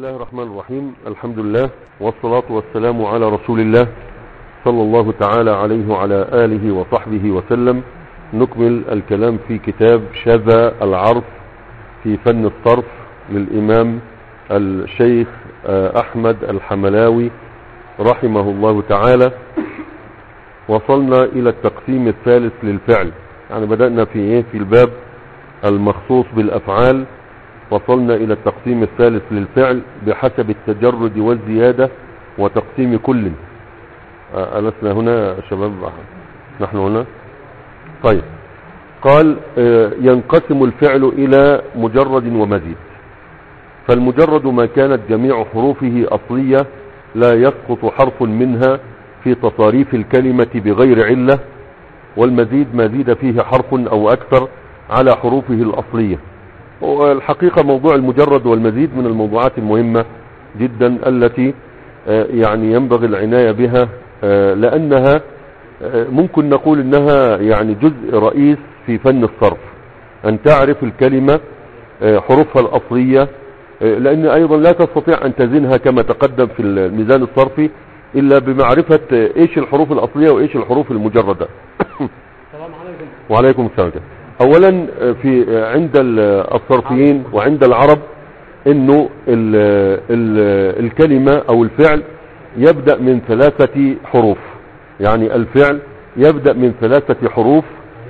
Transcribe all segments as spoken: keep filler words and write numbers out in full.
الله الرحمن الرحيم. الحمد لله والصلاة والسلام على رسول الله صلى الله تعالى عليه وعلى آله وصحبه وسلم. نكمل الكلام في كتاب شذا العرف في فن الصرف للإمام الشيخ أحمد الحملاوي رحمه الله تعالى. وصلنا إلى التقسيم الثالث للفعل، يعني بدأنا في إيه في الباب المخصوص بالأفعال. وصلنا إلى التقسيم الثالث للفعل بحسب التجرد والزيادة وتقسيم كل. ألسنا هنا يا شباب؟ نحن هنا. طيب، قال ينقسم الفعل إلى مجرد ومزيد. فالمجرد ما كانت جميع حروفه أصلية لا يسقط حرف منها في تصاريف الكلمة بغير علة، والمزيد ما زيد فيه حرف أو أكثر على حروفه الأصلية. والحقيقة موضوع المجرد والمزيد من الموضوعات المهمة جدا التي يعني ينبغي العناية بها، لأنها ممكن نقول انها يعني جزء رئيس في فن الصرف، ان تعرف الكلمة حروفها الأصلية، لأن أيضا لا تستطيع أن تزنها كما تقدم في الميزان الصرفي إلا بمعرفة إيش الحروف الأصلية وإيش الحروف المجردة. السلام عليكم. وعليكم السلام. اولا في عند الصرفيين وعند العرب انه ال ال الكلمة او الفعل يبدأ من ثلاثة حروف، يعني الفعل يبدأ من ثلاثة حروف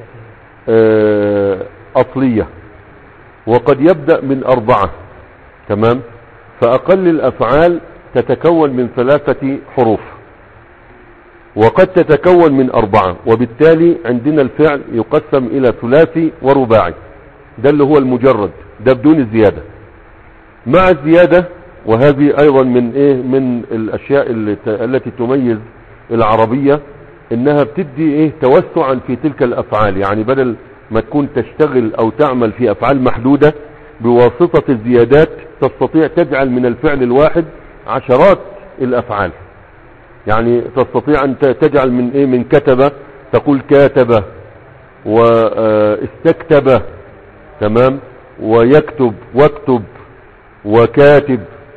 اصلية، وقد يبدأ من اربعة. تمام. فاقل الافعال تتكون من ثلاثة حروف وقد تتكون من أربعة، وبالتالي عندنا الفعل يقسم إلى ثلاثي ورباعي. ده اللي هو المجرد، ده بدون الزيادة. مع الزيادة، وهذه أيضا من إيه من الأشياء التي تميز العربية، إنها بتدي إيه توسعا في تلك الأفعال. يعني بدل ما تكون تشتغل أو تعمل في أفعال محدودة، بواسطة الزيادات تستطيع تجعل من الفعل الواحد عشرات الأفعال. يعني تستطيع أن تجعل من إيه من كتب تقول كاتب، واستكتب، تمام، ويكتب واكتب وكاتب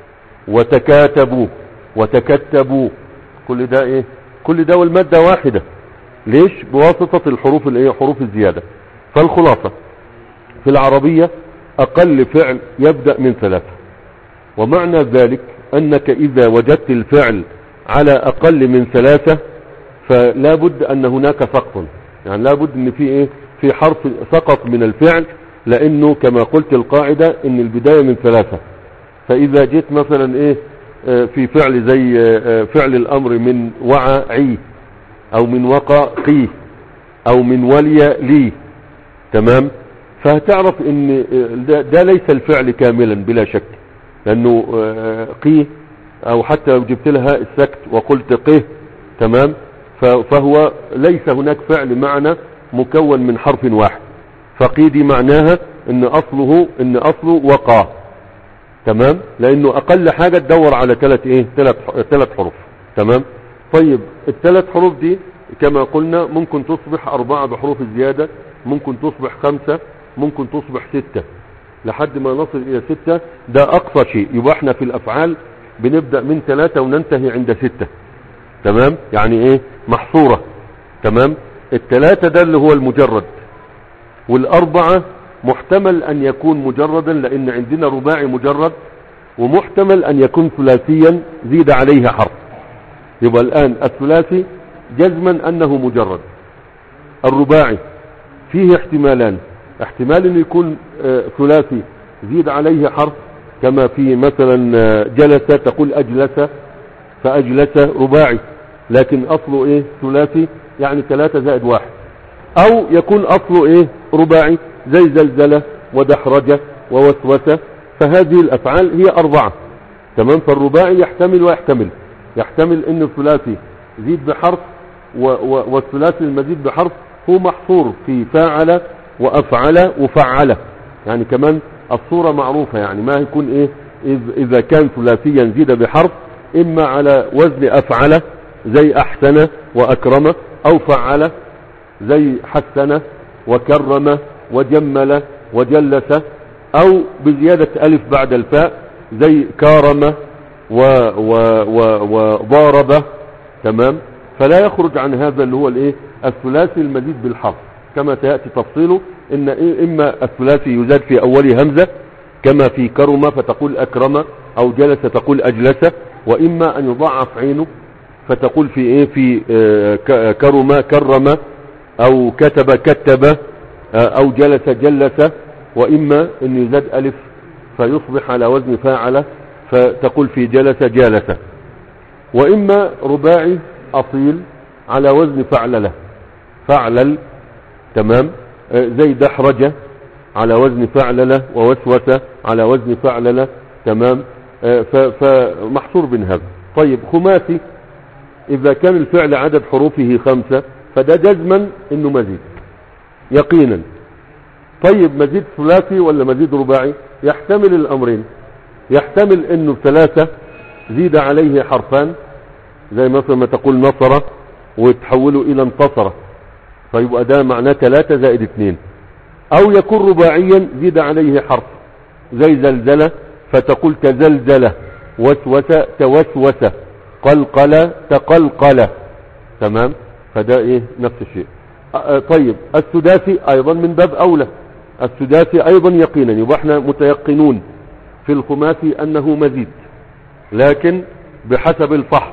وتكاتبوا وتكتبوا. كل ده إيه كل ده والمادة واحدة. ليش؟ بواسطة الحروف الإيه حروف الزيادة. فالخلاصة في العربية أقل فعل يبدأ من ثلاثة، ومعنى ذلك أنك إذا وجدت الفعل على اقل من ثلاثة فلا بد ان هناك سقط، يعني لا بد ان في ايه في حرف سقط من الفعل، لانه كما قلت القاعدة ان البداية من ثلاثة. فاذا جيت مثلا ايه في فعل زي فعل الامر من وعى او من وقى قي او من ولي لي، تمام، فهتعرف ان ده, ده ليس الفعل كاملا بلا شك، لانه قي او حتى لو جبت لها السكت وقلت قه، تمام، فهو ليس هناك فعل معنى مكون من حرف واحد. فقيدي معناها ان اصله ان اصله وقع، تمام، لانه اقل حاجة تدور على ثلاث ايه ثلاث ثلاث حروف. تمام. طيب الثلاث حروف دي كما قلنا ممكن تصبح اربعة بحروف الزيادة، ممكن تصبح خمسة، ممكن تصبح ستة، لحد ما نصل الى ستة. ده اقصى شيء. يبقى احنا في الافعال بنبدأ من ثلاثة وننتهي عند ستة. تمام، يعني ايه محصورة. تمام. الثلاثة ده اللي هو المجرد، والاربعة محتمل ان يكون مجردا لان عندنا رباعي مجرد، ومحتمل ان يكون ثلاثيا زيد عليه حرف. يبقى الان الثلاثي جزما انه مجرد. الرباعي فيه احتمالان، احتمال انه يكون آه ثلاثي زيد عليه حرف، كما في مثلا جلس تقول اجلس فاجلس رباعي، لكن اصله ايه ثلاثي، يعني ثلاثة زائد واحد. او يكون اصله ايه رباعي زي زلزلة ودحرجة ووسوسة، فهذه الافعال هي اربعة. تمام. فالرباعي يحتمل ويحتمل يحتمل ان الثلاثي زيد بحرف، والثلاثي المزيد بحرف هو محصور في فاعل وافعل وفعل. يعني كمان الصورة معروفة، يعني ما يكون ايه اذا كان ثلاثيا زيد بحرف، اما على وزن افعل زي احسن واكرم، او فعل زي حسن وكرم وجمل وجلس، او بزيادة الف بعد الفاء زي كارم و و و وضارب، تمام، فلا يخرج عن هذا اللي هو الايه الثلاثي المزيد بالحرف، كما سيأتي تفصيله ان إيه اما الثلاثي يزاد في اوله همزة كما في كرم فتقول اكرم، او جلس تقول اجلس، واما ان يضاعف عينه فتقول في ايه في آه كرم كرم، او كتب كتب، آه او جلس جلس، واما ان يزاد الف فيصبح على وزن فاعل فتقول في جلس جالس، واما رباعي اصيل على وزن فعلله فعلل، تمام، آه زي دحرجة على وزن فعلله، ووسوسة على وزن فعلله، تمام، آه فمحصور بين هذا. طيب خماسي اذا كان الفعل عدد حروفه خمسة فده جزما انه مزيد يقينا. طيب مزيد ثلاثي ولا مزيد رباعي؟ يحتمل الامرين، يحتمل انه ثلاثة زيد عليه حرفان زي مثلا ما تقول نصر وتحوله الى انتصر، فيبقى ده معناه ثلاثة زائد اثنين، او يكون رباعيا زيد عليه حرف زي زلزلة فتقول تزلزلة، وسوسة توسوسة، قلقلة تقلقلة، تمام، فده ايه نفس الشيء. اه طيب السداسي ايضا من باب اولى، السداسي ايضا يقينا، يبقى احنا متيقنون في الخماسي انه مزيد، لكن بحسب الفحص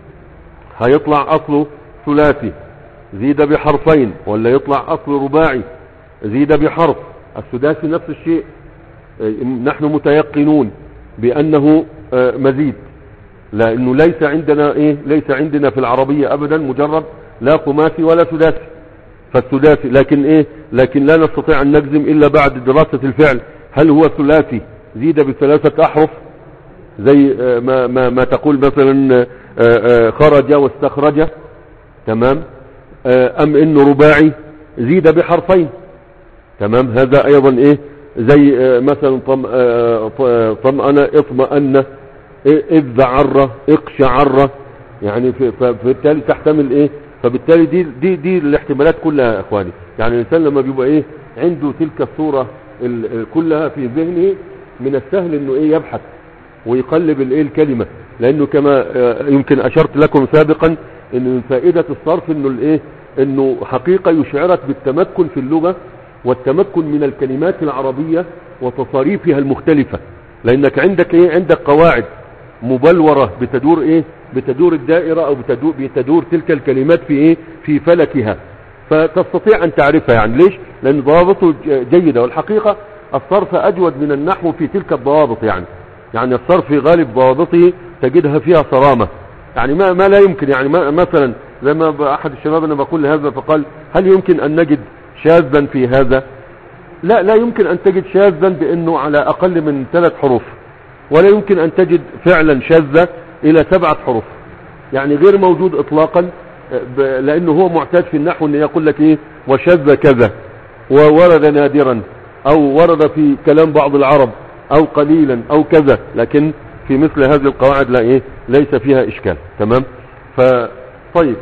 هيطلع اصله ثلاثي زيد بحرفين، ولا يطلع اصله رباعي زيد بحرف. السداسي نفس الشيء، نحن متيقنون بانه اه مزيد، لانه ليس عندنا ايه ليس عندنا في العربية ابدا مجرد لا خماسي ولا سداسي، فالسداسي لكن ايه لكن لا نستطيع ان نجزم الا بعد دراسة الفعل هل هو ثلاثي زيد بثلاثة احرف زي ما, ما, ما تقول مثلا خرج واستخرج، تمام، ام انه رباعي زيد بحرفين، تمام، هذا ايضا ايه زي مثلا طمأن اطمأن، اذ ذعر اقشعر، يعني فبالتالي تحتمل ايه فبالتالي دي دي دي الاحتمالات كلها يا اخواني. يعني الانسان لما بيبقى ايه عنده تلك الصورة كلها في ذهنه من السهل انه ايه يبحث ويقلب الايه الكلمة، لانه كما يمكن اشرت لكم سابقا ان من فائدة الصرف انه الايه انه حقيقة يشعرك بالتمكن في اللغة والتمكن من الكلمات العربية وتصاريفها المختلفة، لانك عندك ايه عندك قواعد مبلورة بتدور ايه بتدور الدائرة او بتدور, بتدور تلك الكلمات في ايه في فلكها، فتستطيع ان تعرفها. يعني ليش؟ لان ضوابطه جيدة، والحقيقة الصرف اجود من النحو في تلك الضوابط، يعني يعني الصرف في غالب ضوابطه تجدها فيها صرامة، يعني ما, ما لا يمكن، يعني ما مثلا زي ما احد الشباب انا بقول هذا فقال هل يمكن ان نجد شاذا في هذا؟ لا لا يمكن ان تجد شاذا بانه على اقل من ثلاث حروف، ولا يمكن ان تجد فعلا شاذة الى سبعة حروف، يعني غير موجود اطلاقا، لانه هو معتاد في النحو ان يقول لك ايه وشذ كذا، وورد نادرا، او ورد في كلام بعض العرب، او قليلا، او كذا، لكن في مثل هذه القواعد لا ايه ليس فيها اشكال، تمام. فطيب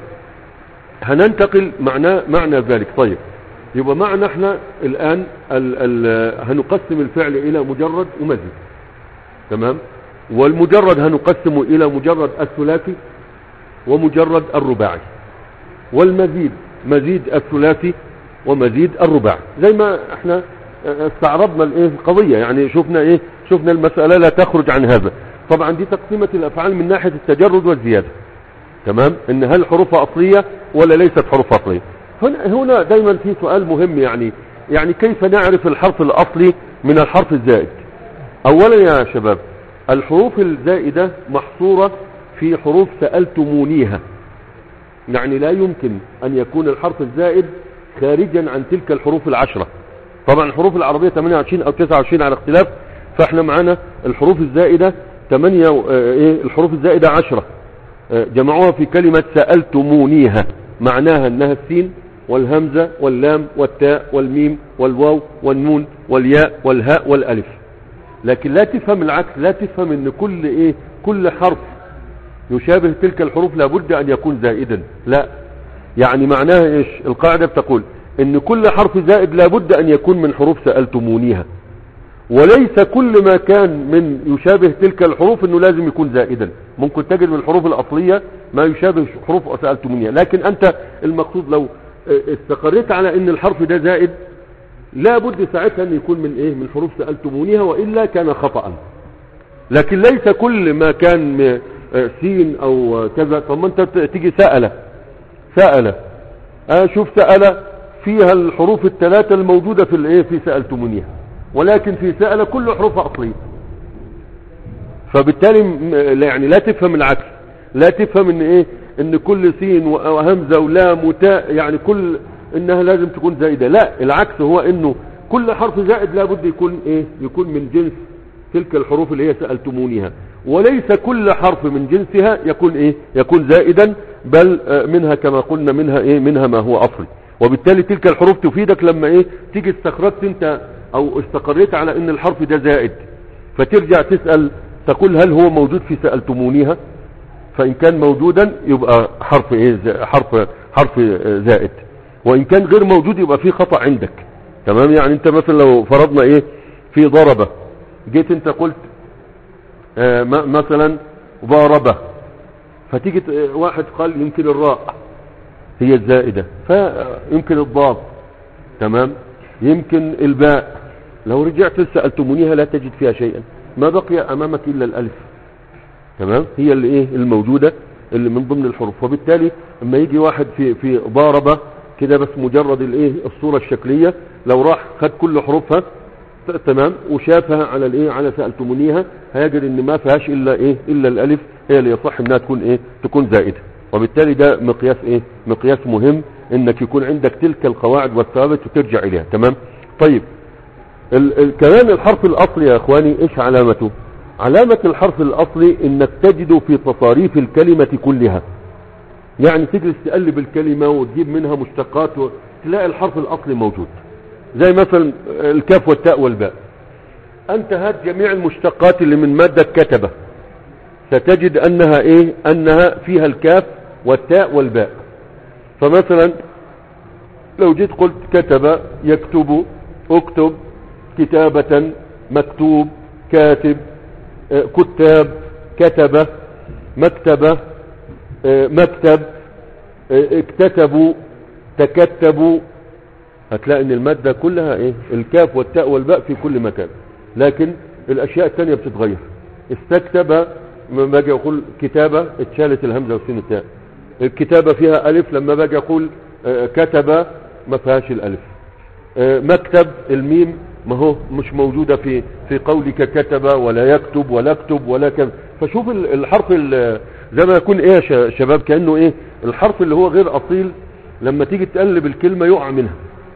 هننتقل معنى معنى ذلك. طيب يبقى معنى احنا الان ال ال هنقسم الفعل الى مجرد ومزيد، تمام، والمجرد هنقسمه الى مجرد الثلاثي ومجرد الرباعي، والمزيد مزيد الثلاثي ومزيد الرباعي، زي ما احنا استعرضنا الايه القضية، يعني شفنا ايه شفنا المسألة لا تخرج عن هذا. طبعا دي تقسيمة الافعال من ناحية التجرد والزيادة، تمام، ان هل حروفها اصلية ولا ليست حروف اصلية. هنا هنا دايما في سؤال مهم، يعني يعني كيف نعرف الحرف الاصلي من الحرف الزائد؟ اولا يا شباب الحروف الزائدة محصورة في حروف سألتمونيها، يعني لا يمكن ان يكون الحرف الزائد خارجا عن تلك الحروف العشرة. طبعا الحروف العربية ثمانية وعشرين او تسعة وعشرين على اختلاف، فاحنا معانا الحروف الزائدة ثمانية ايه الحروف الزائدة عشرة، جمعوها في كلمة سألتمونيها، معناها انها السين والهمزة واللام والتاء والميم والواو والنون والياء والهاء والالف. لكن لا تفهم العكس، لا تفهم ان كل ايه كل حرف يشابه تلك الحروف لابد ان يكون زائدا، لا، يعني معناها ايش؟ القاعدة بتقول ان كل حرف زائد لابد ان يكون من حروف سألتمونيها، وليس كل ما كان من يشابه تلك الحروف انه لازم يكون زائدا. ممكن تجد من الحروف الاصلية ما يشابه حروف سألتمونيها، لكن انت المقصود لو استقريت على ان الحرف ده زائد لا بد ساعتها ان يكون من ايه، من حروف سألتمونيها، وإلا كان خطأ. لكن ليس كل ما كان سين او كذا. طب ما انت تيجي سأل سأل اشوف سأل فيها الحروف الثلاثة الموجودة في الايه، في سألتمونيها، ولكن في سأل كل حروف اصلية. فبالتالي يعني لا تفهم العكس، لا تفهم ان ايه، ان كل سين وهمزة ولام وتاء يعني كل انها لازم تكون زائدة. لا، العكس هو انه كل حرف زائد لابد يكون ايه، يكون من جنس تلك الحروف اللي هي سألتمونيها، وليس كل حرف من جنسها يكون ايه، يكون زائدا، بل منها كما قلنا منها ايه، منها ما هو اصلي. وبالتالي تلك الحروف تفيدك لما ايه، تيجي استخرجت انت او استقريت على ان الحرف ده زائد، فترجع تسأل تقول هل هو موجود في سألتمونيها، فان كان موجودا يبقى حرف ايه، حرف حرف زائد، وان كان غير موجود يبقى في خطأ عندك. تمام. يعني انت مثلا لو فرضنا ايه في ضربة، جيت انت قلت آه مثلا ضاربة، فتيجي واحد قال يمكن الراء هي الزائدة، فيمكن الضاد، تمام، يمكن الباء. لو رجعت سألتمونيها لا تجد فيها شيئا، ما بقي امامك الا الالف، تمام، هي اللي ايه الموجودة اللي من ضمن الحروف. وبالتالي لما يجي واحد في في ضاربة كده بس مجرد الايه الصورة الشكلية، لو راح خد كل حروفها تمام وشافها على الايه، على سألتمونيها، هيجد ان ما فيهاش الا ايه، الا الالف هي اللي يصح انها تكون ايه، تكون زائدة. وبالتالي ده مقياس ايه، مقياس مهم انك يكون عندك تلك القواعد والثوابت وترجع اليها. تمام. طيب ال ال كمان الحرف الاصلي يا اخواني ايش علامته؟ علامة الحرف الاصلي انك تجده في تصاريف الكلمة كلها. يعني تجلس تقلب الكلمة وتجيب منها مشتقات وتلاقي الحرف الاصلي موجود، زي مثلا الكاف والتاء والباء. انت هات جميع المشتقات اللي من مادة كتبة، ستجد انها ايه، انها فيها الكاف والتاء والباء. فمثلا لو جيت قلت كتب يكتب، اكتب، كتابة، مكتوب، كاتب، كتاب، كتبة، مكتبة، مكتب، اكتتبوا، تكتبوا، هتلاقي ان المادة كلها ايه، الكاف والتاء والباء في كل مكان. لكن الاشياء التانية بتتغير. استكتب لما باجي اقول كتابة اتشالت الهمزة والسين والتاء. الكتابة فيها الف، لما باجي اقول كتب ما فيهاش الالف. مكتب الميم ما هو مش موجودة في في قولك كتب ولا يكتب ولا اكتب ولا كذا. فشوف الحرف زي ما يكون ايه يا شباب، كأنه ايه الحرف اللي هو غير اصيل، لما تيجي تقلب الكلمة يقع منها.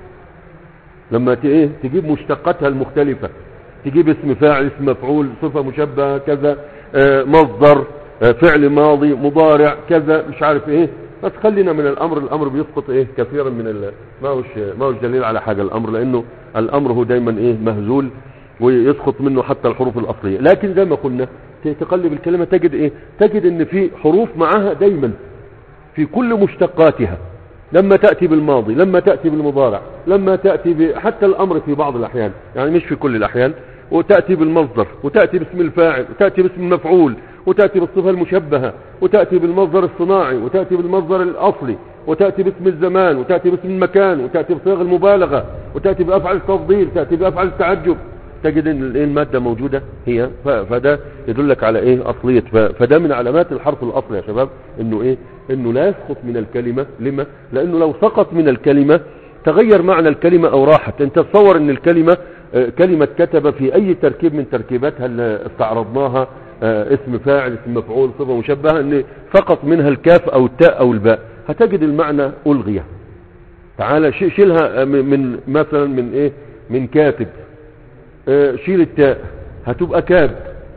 لما ايه تجيب مشتقاتها المختلفة، تجيب اسم فاعل، اسم مفعول، صفة مشبهة، كذا، آه مصدر، آه فعل ماضي، مضارع، كذا، مش عارف ايه. بس خلينا من الامر، الامر بيسقط ايه كثيرا من ال... ما هوش ما هوش دليل على حاجة الامر، لانه الامر هو دايما ايه مهزول ويسقط منه حتى الحروف الاصلية. لكن زي ما قلنا تقلب الكلمة تجد ايه، تجد ان في حروف معاها دايما في كل مشتقاتها، لما تأتي بالماضي، لما تأتي بالمضارع، لما تأتي ب... حتى الأمر في بعض الأحيان، يعني مش في كل الأحيان، وتأتي بالمصدر، وتأتي باسم الفاعل، وتأتي باسم المفعول، وتأتي بالصفة المشبهة، وتأتي بالمصدر الصناعي، وتأتي بالمصدر الأصلي، وتأتي باسم الزمان، وتأتي باسم المكان، وتأتي بصيغ المبالغة، وتأتي بأفعال التفضيل، تأتي بأفعال التعجب. تجد ان المادة موجودة هي، فده يدلك على ايه اصلية. فده من علامات الحرف الاصلي يا شباب، انه ايه، انه لا يسقط من الكلمة. لما؟ لانه لو سقط من الكلمة تغير معنى الكلمة او راحت. انت تصور ان الكلمة كلمة كتب في اي تركيب من تركيباتها اللي استعرضناها، اسم فاعل، اسم مفعول، صفة مشبهة، ان فقط منها الكاف او التاء او الباء، هتجد المعنى الغية. تعال شيلها من مثلا من ايه، من كاتب، شيل التاء هتبقى كاب،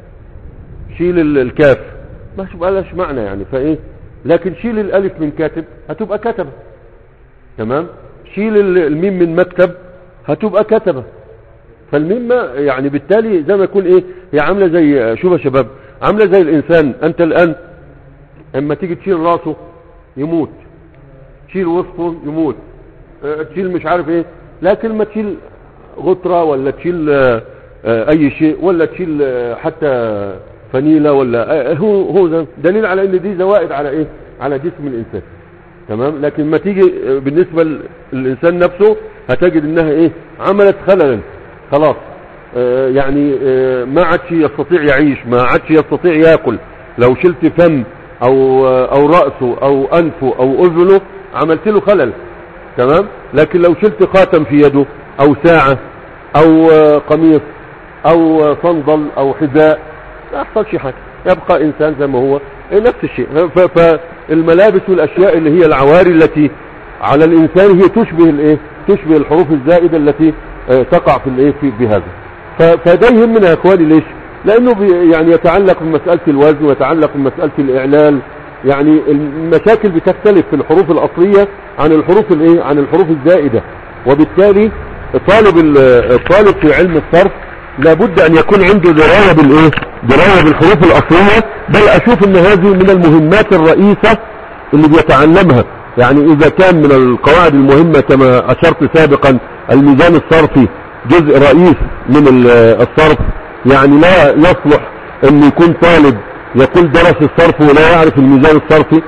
شيل الكاف ما تبقى لهاش معنى يعني، فايه. لكن شيل الالف من كاتب هتبقى كتبة، تمام. شيل الميم من مكتب هتبقى كتبة. فالميم يعني بالتالي زي ما يكون ايه، هي عاملة زي، شوف يا شباب، عاملة زي الانسان. انت الان اما تيجي تشيل راسه يموت، تشيل وسطه يموت، تشيل مش عارف ايه. لكن ما تشيل غطرة ولا تشيل آه اي شيء، ولا تشيل آه حتى فنيلة، ولا آه هو هو ده دليل على ان دي زوائد على ايه، على جسم الانسان. تمام. لكن ما تيجي آه بالنسبة للانسان نفسه هتجد انها ايه، عملت خللا خلاص. آه يعني آه ما عادش يستطيع يعيش، ما عادش يستطيع ياكل. لو شلت فم او آه او رأسه او انفه او اذنه عملت له خلل. تمام. لكن لو شلت خاتم في يده او ساعة او آه قميص او آه صندل او حذاء ما يحصلش حاجة، يبقى انسان زي ما هو نفس الشيء. فالملابس والاشياء اللي هي العواري التي على الانسان هي تشبه الايه، تشبه الحروف الزائدة التي اه تقع في الايه في بهذا. فده يهمنا يا اخواني. ليش؟ لانه يعني يتعلق بمسألة الوزن ويتعلق بمسألة الاعلال. يعني المشاكل بتختلف في الحروف الاصلية عن الحروف الايه، عن الحروف الزائدة. وبالتالي طالب الطالب في علم الصرف لابد ان يكون عنده دراية بالايه، دراية بالحروف الاصلية. بل اشوف ان هذه من المهمات الرئيسة اللي بيتعلمها. يعني اذا كان من القواعد المهمة كما اشرت سابقا الميزان الصرفي جزء رئيس من الصرف، يعني لا يصلح ان يكون طالب يقول درس الصرف ولا يعرف الميزان الصرفي.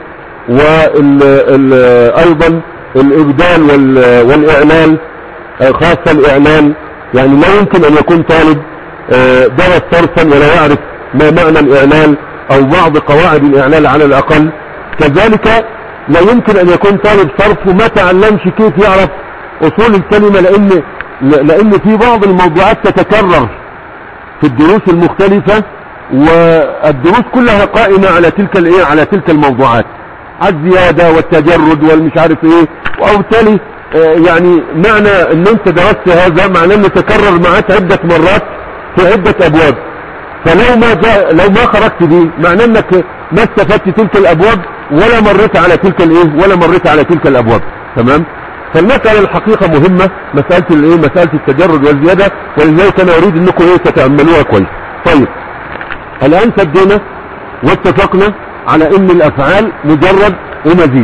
وايضا الابدال والاعلال، خاصة الاعلال، يعني لا يمكن ان يكون طالب درس صرفا ولا يعرف ما معنى الاعلال او بعض قواعد الاعلال على الاقل. كذلك لا يمكن ان يكون طالب صرف وما تعلمش كيف يعرف اصول الكلمة، لان لان في بعض الموضوعات تتكرر في الدروس المختلفة، والدروس كلها قائمة على تلك الايه، على تلك الموضوعات، الزيادة والتجرد والمش عارف ايه. وبالتالي يعني معنى ان انت درست هذا معنى انه تكرر معك عدة مرات في عدة ابواب. فلو ما جاء لو ما خرجت دي معنى انك ما استفدت تلك الابواب ولا مريت على تلك الايه، ولا مريت على تلك الابواب. تمام. فالمسألة الحقيقة مهمة، مسألة الايه، مسألة التجرد والزيادة، ولذلك انا اريد انكم ايه تتأملوها كويس. طيب الان سدينا واتفقنا على ان الافعال مجرد ومزيد،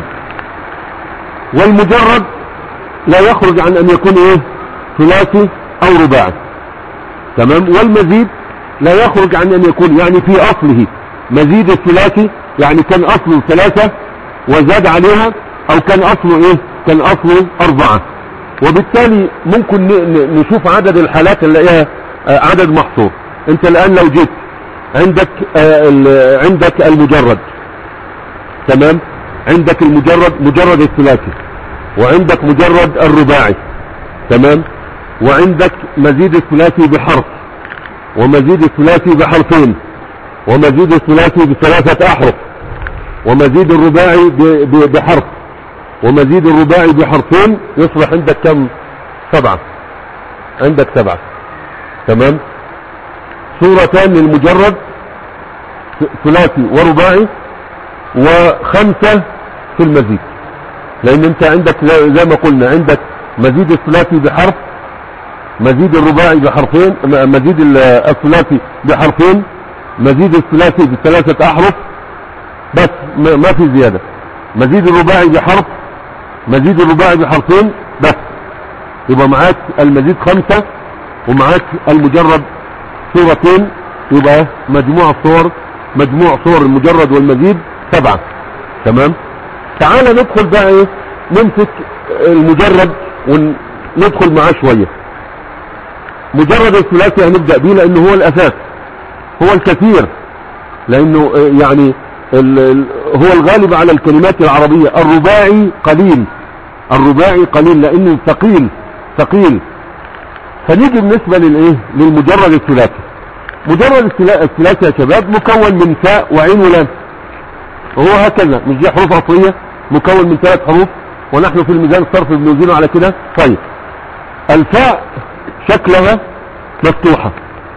والمجرد لا يخرج عن ان يكون ايه، ثلاثي او رباعي. تمام. والمزيد لا يخرج عن ان يكون يعني في اصله مزيد الثلاثي، يعني كان اصله ثلاثة وزاد عليها، او كان اصله ايه، كان اصله اربعة. وبالتالي ممكن نشوف عدد الحالات اللي هي عدد محصور. انت الان لو جيت عندك عندك المجرد، تمام، عندك المجرد مجرد الثلاثي، وعندك مجرد الرباعي، تمام، وعندك مزيد الثلاثي بحرف، ومزيد الثلاثي بحرفين، ومزيد الثلاثي بثلاثة احرف، ومزيد الرباعي بحرف، ومزيد الرباعي بحرفين، يصبح عندك كم؟ سبعة. عندك سبعة. تمام. صورتان للمجرد ثلاثي ورباعي، وخمسة في المزيد. لان انت عندك زي ما قلنا عندك مزيد الثلاثي بحرف، مزيد الرباعي بحرفين، مزيد الثلاثي بحرفين، مزيد الثلاثي بثلاثة احرف بس، ما في زيادة. مزيد الرباعي بحرف، مزيد الرباعي بحرفين بس، يبقى معاك المزيد خمسة، ومعاك المجرد صورتين، يبقى مجموع الصور، مجموع صور المجرد والمزيد سبعة. تمام. تعال ندخل بقى ايه، نمسك المجرد وندخل معاه شوية. مجرد الثلاثي هنبدأ بيه لانه هو الاساس، هو الكثير، لانه يعني ال ال هو الغالب على الكلمات العربية. الرباعي قليل، الرباعي قليل لانه ثقيل ثقيل. فنيجي بالنسبة للايه، للمجرد الثلاثي. مجرد الثلاثي يا شباب مكون من فاء وعين ولام، وهو هكذا، مش دي حروف اصلية، مكون من ثلاث حروف، ونحن في الميزان الصرف بنوزنه على كده. طيب الفاء شكلها مفتوحة،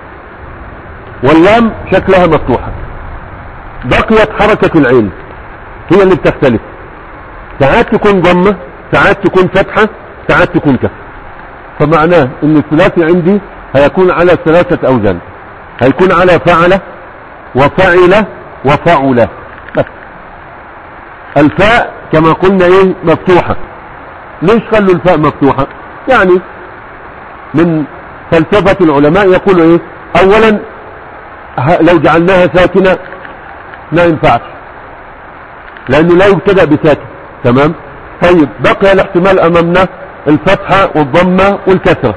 واللام شكلها مفتوحة، بقيت حركة العين هي اللي بتختلف، ساعات تكون ضمة، ساعات تكون فتحة، ساعات تكون كسر. فمعناه ان الثلاثي عندي هيكون على ثلاثة اوزان، هيكون على فعل وفعل وفعل بس. الفاء كما قلنا ايه، مفتوحة. ليش خلوا الفاء مفتوحة؟ يعني من فلسفة العلماء يقولوا ايه؟ اولا لو جعلناها ساكنة ما ينفعش لانه لا يبتدأ بساكن. تمام. طيب بقي الاحتمال امامنا الفتحة والضمة والكسرة.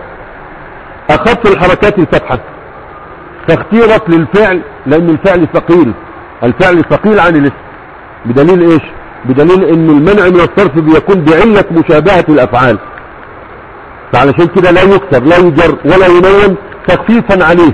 اخف الحركات الفتحة فاختيرت للفعل لان الفعل ثقيل، الفعل ثقيل عن الاسم. بدليل ايش؟ بدليل ان المنع من الصرف بيكون بعلة مشابهة الافعال، فعلشان كده لا يكسر لا يجر ولا ينون تخفيفا عليه.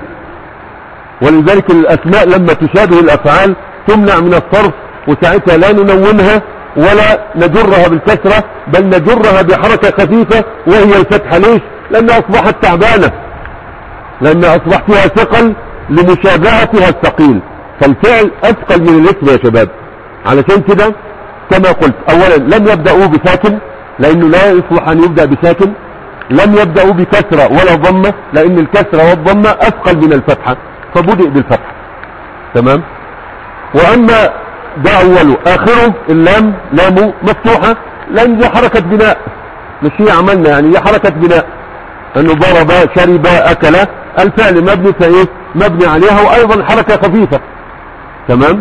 ولذلك الاسماء لما تشابه الافعال تمنع من الصرف، وساعتها لا ننونها ولا نجرها بالكسرة، بل نجرها بحركة خفيفة وهي الفتحة. ليش؟ لانها اصبحت تعبانة، لان اصبح فيها ثقل لمشابهتها الثقيل، فالفعل اثقل من الاسم يا شباب. علشان كده كما قلت اولا لم يبدأوا بساكن لانه لا يصلح ان يبدأ بساكن، لم يبدأوا بكسرة ولا ضمة لان الكسرة والضمة اثقل من الفتحة، فبدأ بالفتحة. تمام. واما ده اوله اخره اللام لامه مفتوحة لان دي حركة بناء، مش هي عملنا يعني هي حركة بناء، انه ضرب شرب اكل الفعل مبني فايه مبني عليها، وايضا حركة خفيفة. تمام.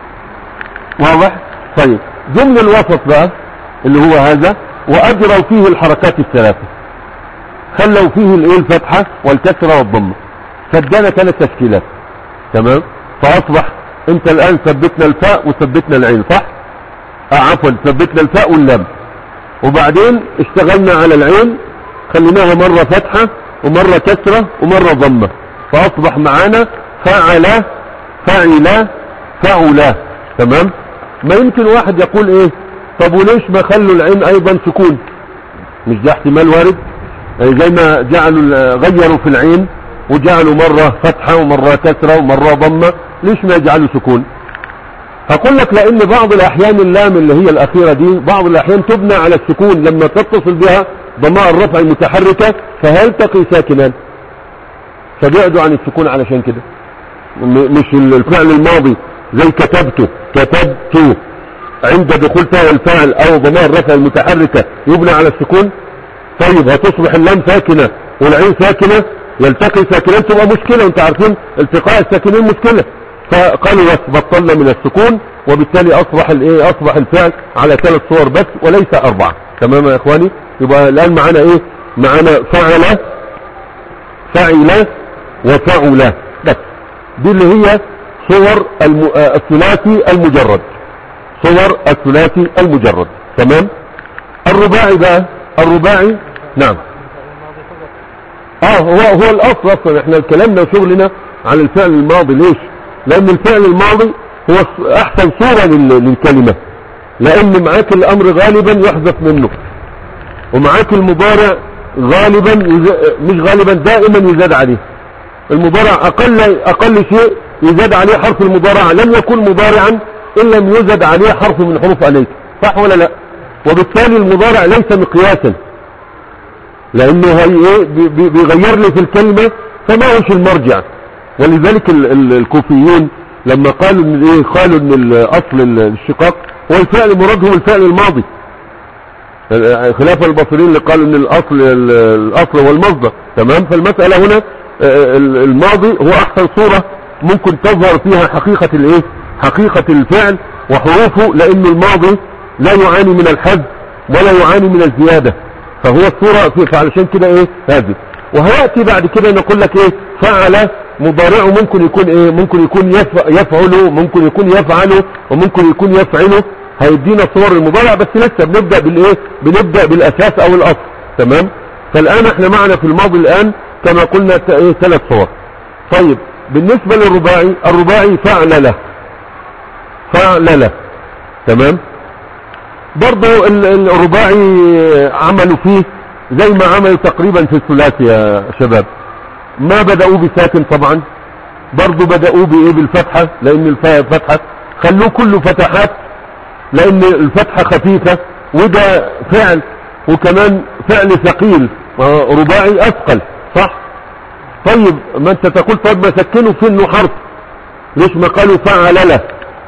واضح. طيب ضمن الوسط بقى اللي هو هذا واجروا فيه الحركات الثلاثة، خلوا فيه الايه الفتحة والكسرة والضمة، فادانا ثلاث تشكيلات. تمام. فاصبح انت الان ثبتنا الفاء وثبتنا العين، صح؟ اه عفوا ثبتنا الفاء واللام، وبعدين اشتغلنا على العين خليناها مرة فتحة ومرة كسرة ومرة ضمة، فاصبح معانا فعل فعل فعلا. تمام. ما يمكن واحد يقول ايه طب وليش ما خلوا العين ايضا سكون؟ مش ده احتمال وارد؟ زي ما جعلوا غيروا في العين وجعلوا مرة فتحة ومرة كسرة ومرة ضمة، ليش ما يجعلوا سكون؟ هقول لك لان بعض الاحيان اللام اللي هي الاخيرة دي بعض الاحيان تبنى على السكون لما تتصل بها ضماء الرفع المتحركة فهيلتقي ساكنان، فبعدوا عن السكون. علشان كده مش الفعل الماضي زي كتبت كتبت عند دخول فاء الفاعل او ضماء الرفع المتحركة يبنى على السكون. طيب هتصبح اللام ساكنة والعين ساكنة يلتقي ساكنين تبقى مشكلة، وانت عارفين التقاء الساكنين مشكلة، فقالوا بس بطلنا من السكون، وبالتالي اصبح الايه اصبح الفعل على ثلاث صور بس وليس اربعة. تمام يا اخواني. يبقى الان معانا ايه؟ معانا فعل فعل وفعل بس، دي اللي هي صور الم... الثلاثي المجرد، صور الثلاثي المجرد. تمام. الرباعي بقى الرباعي نعم اه هو هو الاصل اصلا احنا كلامنا وشغلنا على الفعل الماضي. ليش؟ لان الفعل الماضي هو احسن صورة للكلمة، لان معاك الامر غالبا يحذف منه، ومعاك المضارع غالبا يز... مش غالبا دائما يزاد عليه. المضارع اقل اقل شيء يزاد عليه حرف المضارع، لم يكن مضارعا ان لم يزاد عليه حرف من حروف عليك، صح ولا لا؟ وبالتالي المضارع ليس مقياسا، لانه هي بيغير لي في الكلمة فما هوش المرجع. ولذلك ال ال الكوفيين لما قالوا ان ايه قالوا ان الاصل الشقاق هو الفعل مرادهم الفعل الماضي، خلاف البصريين اللي قالوا ان الاصل الاصل هو المصدر. تمام. فالمسألة هنا الماضي هو احسن صورة ممكن تظهر فيها حقيقة الايه حقيقة الفعل وحروفه، لان الماضي لا يعاني من الحذف ولا يعاني من الزيادة، فهو الصورة فيه. فعلشان كده ايه هذه. وهيأتي بعد كده نقول لك ايه فعل مضارعه ممكن يكون ايه ممكن يكون يفعله ممكن يكون يفعله وممكن يكون يفعله، هيدينا صور المضارع. بس لسه بنبدأ بالايه بنبدأ بالاساس او الاصل. تمام. فالان احنا معنا في الماضي الان كما قلنا ايه ثلاث صور. طيب بالنسبة للرباعي الرباعي فعل له فعل له. تمام. برضو الرباعي عملوا فيه زي ما عملوا تقريبا في الثلاثي يا شباب، ما بدأوا بساكن طبعا، برضو بدأوا بايه بالفتحة لان الفاء فتحة، خلوه كله فتحات لان الفتحة خفيفة، وده فعل وكمان فعل ثقيل رباعي اثقل، صح؟ طيب ما انت تقول طيب ما سكنوا في انه حرف، ليش ما قالوا فعل له؟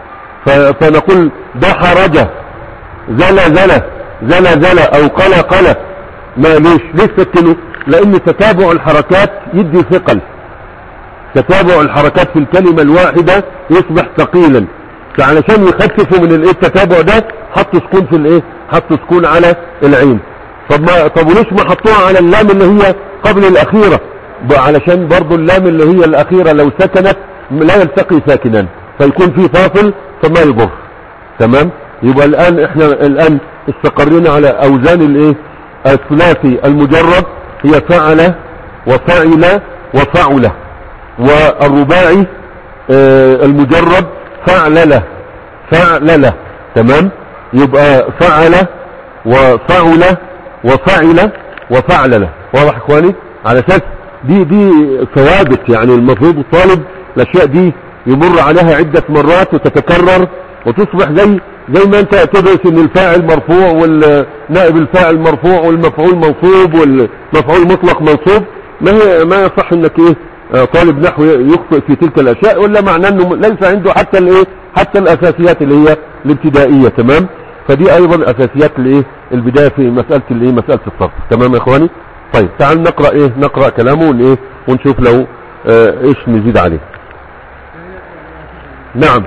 فنقول ده حرجه زلا زلا زلا زلا او قلا قلا، ما ليش ليش سكنوا؟ لان تتابع الحركات يدي ثقل، تتابع الحركات في الكلمة الواحدة يصبح ثقيلا، فعلشان يخففوا من الايه التتابع ده حطوا سكون في الايه، حطوا سكون على العين. طب ما طب وليش ما حطوها على اللام اللي هي قبل الاخيرة؟ علشان برضو اللام اللي هي الاخيرة لو سكنت لا يلتقي ساكنا فيكون في فاصل فما يضر. تمام. يبقى الان احنا الان استقرينا على اوزان الايه الثلاثي المجرد هي فعل وفعل وفعل، والرباعي آه المجرد فعلله فعلله. تمام. يبقى فعل وفعل وفعل وفعلله. واضح اخواني؟ على اساس دي دي ثوابت، يعني المفروض الطالب الاشياء دي يمر عليها عدة مرات وتتكرر وتصبح زي زي ما انت تدرس ان الفاعل مرفوع والنائب الفاعل مرفوع والمفعول منصوب والمفعول مطلق منصوب. ما هي ما يصح انك ايه طالب نحو يخطئ في تلك الاشياء، ولا معناه انه ليس عنده حتى الايه حتى الاساسيات اللي هي الابتدائيه. تمام. فدي ايضا اساسيات الايه البدايه في مساله الايه مساله الصرف. تمام يا اخواني؟ طيب تعال نقرا ايه نقرا كلامه ون ونشوف لو اه ايش نزيد عليه. نعم.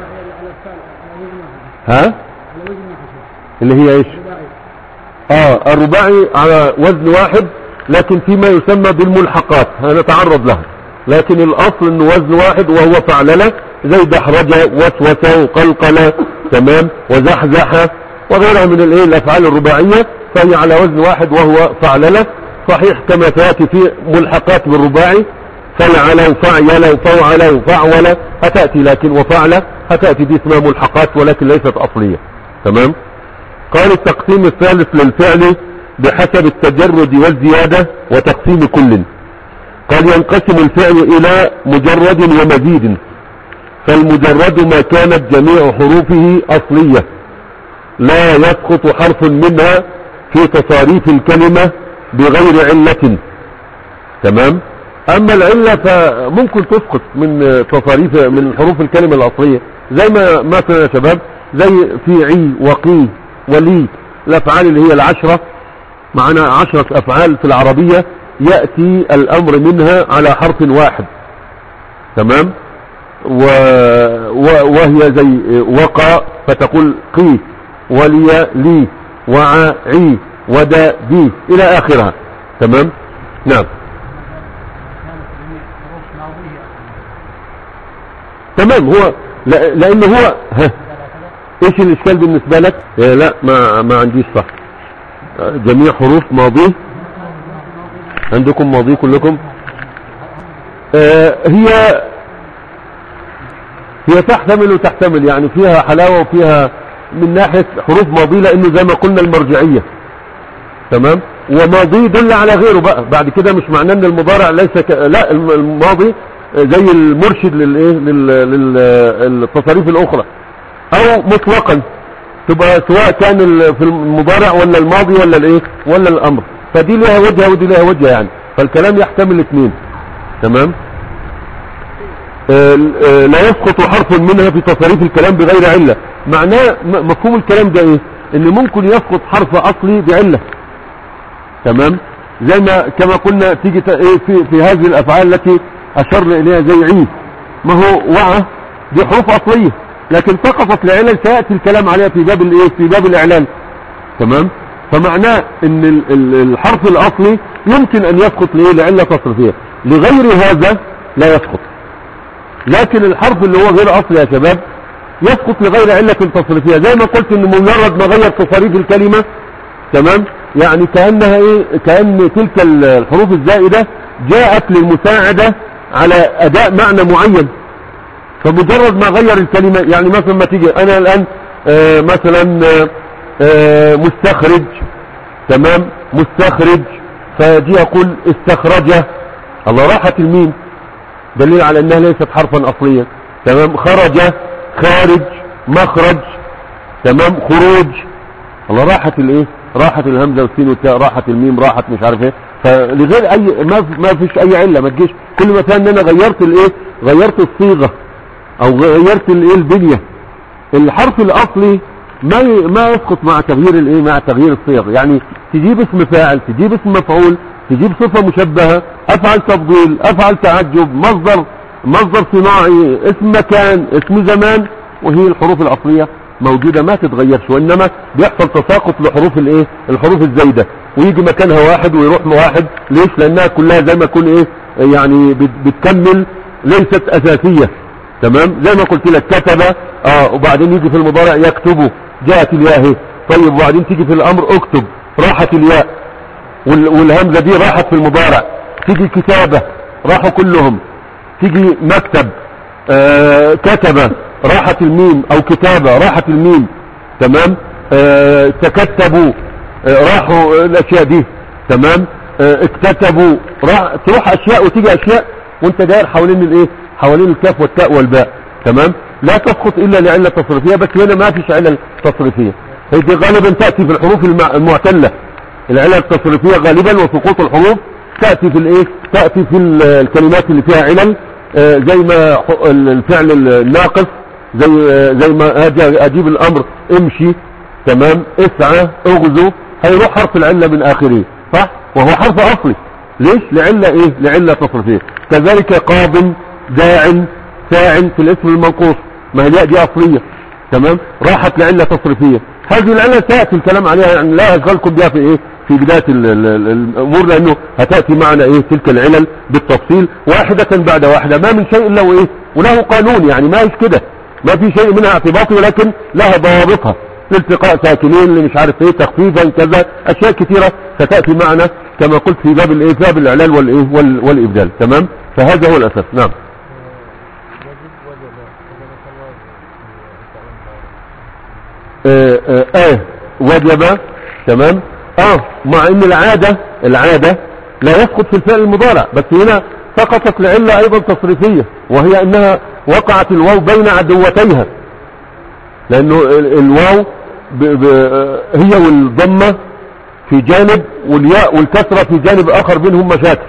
ها اللي هي ايش؟ اه الرباعي على وزن واحد لكن فيما يسمى بالملحقات هنتعرض لها، لكن الاصل انه وزن واحد وهو فعلله، زي دحرج وسوس وقلقل. تمام. وزحزح وغيرها من الايه الافعال الرباعيه فهي على وزن واحد وهو فعلله. صحيح كما تاتي في ملحقات بالرباعي فلعل وفعيل وفوعل وفعول هتاتي، لكن وفعل هتاتي دي اسمها ملحقات ولكن ليست اصليه. تمام. قال التقسيم الثالث للفعل بحسب التجرد والزياده وتقسيم كل. قال ينقسم الفعل الى مجرد ومزيد، فالمجرد ما كانت جميع حروفه اصليه لا يسقط حرف منها في تصاريف الكلمه بغير علة. تمام. اما العلة فممكن تسقط من تصاريف من حروف الكلمة الاصلية، زي ما مثلا يا شباب زي في عي وقي ولي، الافعال اللي هي العشرة، معنا عشرة افعال في العربية يأتي الامر منها على حرف واحد. تمام. و... و... وهي زي وقى فتقول قي، ولي لي، وعى عي، ودا دي الى اخرها. تمام. نعم. تمام. هو لانه هو ها ايش الاشكال بالنسبة لك؟ إيه لا ما ما عنديش صح. جميع حروف ماضي عندكم ماضي كلكم. آه هي هي تحتمل وتحتمل، يعني فيها حلاوة وفيها من ناحية حروف ماضي لانه زي ما قلنا المرجعية. تمام. وماضي يدل على غيره بقى بعد كده، مش معناه ان المضارع ليس ك... لا الماضي زي المرشد للايه للتصاريف الاخرى، او مطلقا تبقى سواء كان في المضارع ولا الماضي ولا الايه ولا الامر، فدي لها وجهه ودي لها وجهه يعني، فالكلام يحتمل الاثنين. تمام. آآ آآ لا يسقط حرف منها في تصاريف الكلام بغير علة. معناه مفهوم الكلام ده ايه؟ ان ممكن يسقط حرف اصلي بعلة. تمام. زي ما كما قلنا تيجي ايه في, في هذه الافعال التي اشرنا اليها زي عيد، ما هو وعى دي حروف اصلية لكن سقطت لعلل سيأتي الكلام عليها في باب الايه في باب الاعلان. تمام. فمعناه ان الحرف الاصلي يمكن ان يسقط ليه لعلة تصريفية، لغير هذا لا يسقط. لكن الحرف اللي هو غير اصلي يا شباب يسقط لغير علة تصريفية، زي ما قلت ان مجرد ما غير تصاريف الكلمة. تمام. يعني كأنها ايه كأن تلك الحروف الزائدة جاءت للمساعدة على اداء معنى معين، فمجرد ما غير الكلمة، يعني مثلا ما تيجي انا الان آه مثلا آه مستخرج. تمام. مستخرج فجي اقول استخرجه، الله راحت الميم دليل على انها ليست حرفا اصليا. تمام. خرج خارج مخرج. تمام. خروج، الله راحت الايه راحت الهمزه والسين والتاء، راحت الميم، راحت مش عارف ايه، فلغير اي ما ما فيش اي عله، ما تجيش كل ما كان ان انا غيرت الايه غيرت الصيغه او غيرت الايه البنيه. الحرف الاصلي ما ما يسقط مع تغيير الايه مع تغيير الصيغ، يعني تجيب اسم فاعل تجيب اسم مفعول تجيب صفة مشبهة، افعل تفضيل، افعل تعجب، مصدر مصدر صناعي، اسم مكان، اسم زمان، وهي الحروف الاصلية موجودة ما تتغيرش، وانما بيحصل تساقط لحروف الايه الحروف الزايدة، ويجي مكانها واحد ويروح واحد. ليش؟ لانها كلها زي ما يكون ايه يعني بتكمل، ليست اساسية. تمام، زي ما قلت لك كتب، اه وبعدين يجي في المضارع يكتب، جاءت الياء. طيب وبعدين تيجي في الامر اكتب، راحت الياء والهمزة دي راحت في المضارع. تيجي كتابة، راحوا كلهم. تيجي مكتب، آه كتب، راحت الميم، او كتابة راحت الميم. تمام، آه تكتبوا، آه راحوا الاشياء دي. تمام، آه اكتتبوا، راح تروح اشياء وتيجي اشياء، وانت داير حوالين الايه حوالين الكاف والتاء والباء. تمام، لا تسقط الا لعلة تصريفية، بس هنا ما فيش علل تصريفية. هي دي غالبا تأتي في الحروف المعتلة. العلل التصريفية غالبا وسقوط الحروف تأتي في الايه تأتي في الكلمات اللي فيها علل، آه زي ما الفعل الناقص، زي آه زي ما اجيب الامر امشي. تمام، اسعى، اغزو، هيروح حرف العلة من اخره، صح؟ وهو حرف اصلي. ليش؟ لعلة ايه لعلة تصريفية. كذلك قاض، داع، ساع في الاسم المنقوص، ما هي الياء دي اصلية. تمام، راحت لعلة تصريفية. هذه العلة سيأتي الكلام عليها، يعني لا أشغلكم بها في ايه في بداية الامور، لانه هتأتي معنا ايه تلك العلل بالتفصيل واحدة بعد واحدة. ما من شيء الا وايه وله قانون، يعني ما هيش كده، ما في شيء منها اعتباطي، ولكن لها ضوابطها، لالتقاء ساكنين، اللي مش عارف ايه، تخفيفا، كذا اشياء كثيرة ستأتي معنا كما قلت في باب الايه باب الاعلال والايه والابدال. تمام، فهذا هو الاساس. نعم. آه, آه, آه وجب. تمام، اه مع ان العادة العادة لا يسقط في الفعل المضارع، بس هنا سقطت لعلة ايضا تصريفية، وهي انها وقعت الواو بين عدوتيها، لانه الواو ب ب هي والضمة في جانب، والياء والكسرة في جانب اخر، بينهم مشاكل.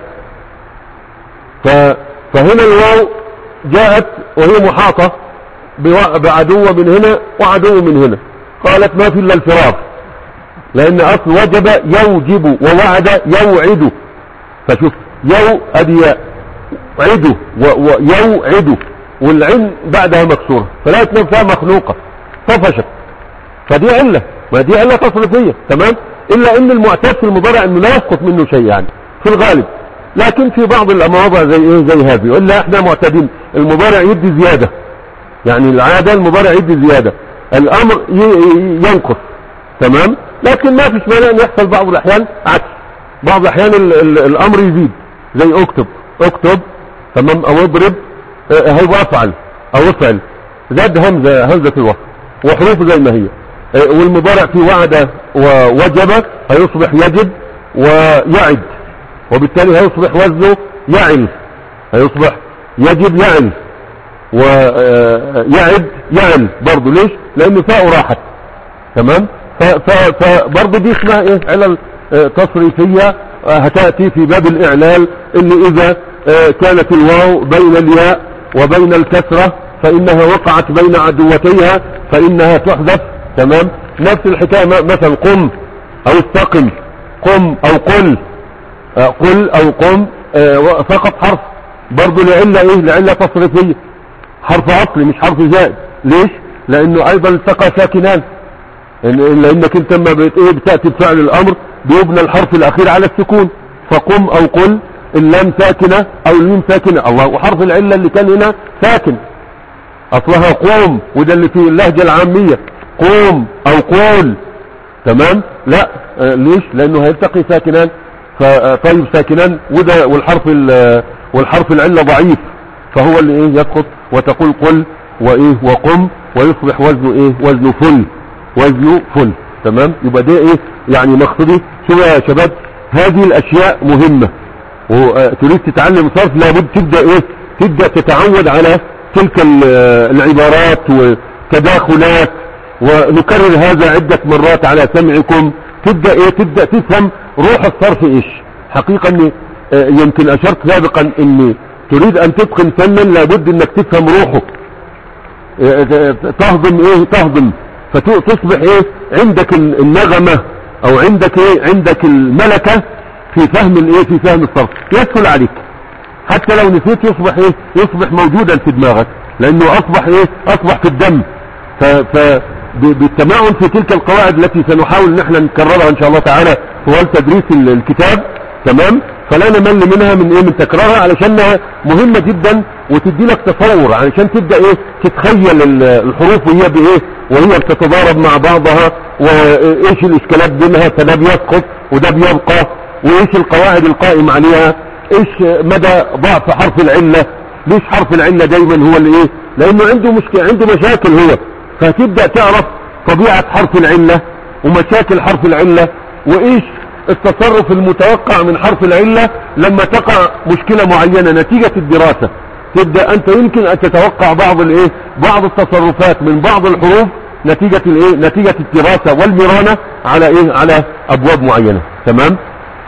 فهنا الواو جاءت وهي محاطة بعدو من هنا وعدو من هنا، قالت ما في الا الفراق، لان اصل وجب يوجب، ووعد يوعد. فشوف يو ادي عدو ويوعد، والعين بعدها مكسورة، فلقت نفسها مخلوقة طفشت، فدي علة، ما دي علة تصريفية. تمام، الا ان المعتاد في المضارع انه لا يسقط منه شيء يعني في الغالب، لكن في بعض المواضع زي ايه زي هذه يقول لا احنا معتادين المضارع يدي زيادة، يعني العادة المضارع يدي زيادة، الامر ينقص. تمام، لكن ما فيش مانع ان يحصل بعض الاحيان عكس، بعض الاحيان ال ال الامر يزيد، زي اكتب اكتب. تمام، او اضرب، هو افعل او افعل، زاد همزة همزة الوصل وحروف زي ما هي. والمضارع في وعد ووجب هيصبح يجب ويعد، وبالتالي هيصبح وزنه يعل، هيصبح يجب يعل، ويعد يعل برضه. ليش؟ لانه فاء راحت. تمام، فبرضه دي اسمها ايه علل تصريفية هتأتي في باب الاعلال، اللي اذا كانت الواو بين الياء وبين الكسرة فانها وقعت بين عدوتيها فانها تحذف. تمام، نفس الحكاية مثلا قم او استقم، قم او قل، قل او قم فقط حرف برضه لعلة ايه لعلة تصريفية، حرف اصلي مش حرف زائد. ليش؟ لانه ايضا التقى ساكنان، لانك انت لما بتأتي بفعل الامر بيبنى الحرف الاخير على السكون، فقم او قل اللام ساكنة او الميم ساكنة، الله، وحرف العلة اللي كان هنا ساكن اصلها قوم، وده اللي في اللهجة العامية قوم او قول. تمام، لا آه ليش؟ لانه هيلتقي ساكنان، فطيب ساكنان، وده والحرف والحرف العلة ضعيف، فهو اللي ايه يسقط، وتقول قل وايه وقم، ويصبح وزنه ايه وزنه فل، وزنه فل. تمام، يبقى ده ايه يعني مقصدي. شو يا شباب، هذه الاشياء مهمة، وتريد تتعلم صرف لابد تبدأ ايه تبدأ تتعود على تلك العبارات وتداخلات، ونكرر هذا عدة مرات على سمعكم. تبدأ ايه تبدأ تفهم روح الصرف ايش حقيقة. اني اه يمكن اشرت سابقا اني تريد ان تتقن فنا لابد انك تفهم روحه، اه تهضم ايه تهضم، فتصبح ايه عندك النغمة، او عندك ايه عندك الملكة في فهم الايه في فهم الصرف يسهل عليك، حتى لو نسيت يصبح ايه يصبح موجودا في دماغك، لانه اصبح ايه اصبح في الدم. ف, ف بالتمعن في تلك القواعد التي سنحاول ان احنا نكررها ان شاء الله تعالى طوال تدريس الكتاب، تمام؟ فلا نمل منها من ايه من تكرارها، علشانها مهمة جدا وتدي لك تصور، علشان تبدأ ايه تتخيل الحروف وهي بايه وهي بتتضارب مع بعضها، وايش الاشكالات بينها، فده بيسقط وده بيبقى، وايش القواعد القائمة عليها، ايش مدى ضعف حرف العلة، ليش حرف العلة دايما هو اللي ايه، لانه عنده مشكلة عنده مشاكل هو، فتبدأ تعرف طبيعة حرف العلة ومشاكل حرف العلة، وايش التصرف المتوقع من حرف العلة لما تقع مشكلة معينة نتيجة الدراسة. تبدأ انت يمكن ان تتوقع بعض الايه بعض التصرفات من بعض الحروف نتيجة الايه نتيجة الدراسة والمرانة على ايه على ابواب معينة، تمام؟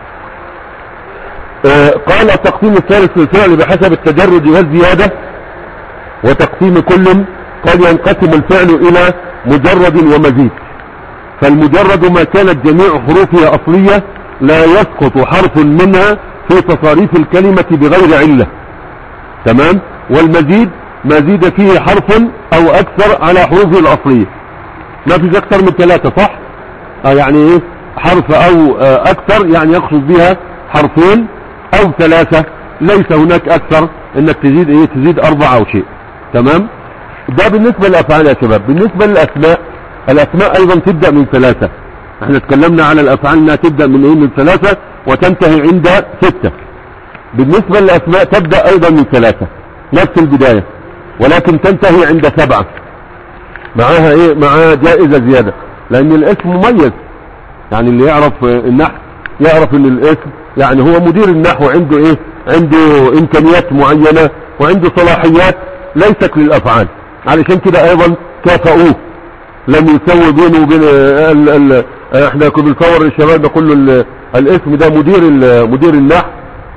آه قال التقسيم الثالث للفعل بحسب التجرد والزيادة وتقسيم كل، قال ينقسم الفعل الى مجرد ومزيد. فالمجرد ما كانت جميع حروفها أصلية لا يسقط حرف منها في تصاريف الكلمة بغير علة، تمام؟ والمزيد ما زيد فيه حرف أو أكثر على حروفه الأصلية، ما فيش أكثر من ثلاثة، صح؟ آه يعني إيه حرف أو آه أكثر، يعني يقصد بها حرفين أو ثلاثة، ليس هناك أكثر إنك تزيد إيه تزيد أربعة أو شيء، تمام؟ ده بالنسبة للأفعال يا شباب. بالنسبة للأسماء، الأسماء أيضا تبدأ من ثلاثة. احنا اتكلمنا على الأفعال انها تبدأ من ايه من ثلاثة وتنتهي عند ستة. بالنسبة للأسماء تبدأ أيضا من ثلاثة نفس البداية، ولكن تنتهي عند سبعة، معاها ايه معاها جائزة زيادة، لأن الاسم مميز. يعني اللي يعرف النحو يعرف ان الاسم يعني هو مدير النحو عنده ايه عنده إمكانيات معينة وعنده صلاحيات ليست للأفعال، علشان كده أيضا كافأوه، لم يسوي بينه وبين ال ال احنا كنا بنصور الشباب ده كله الاسم ده مدير مدير النحو،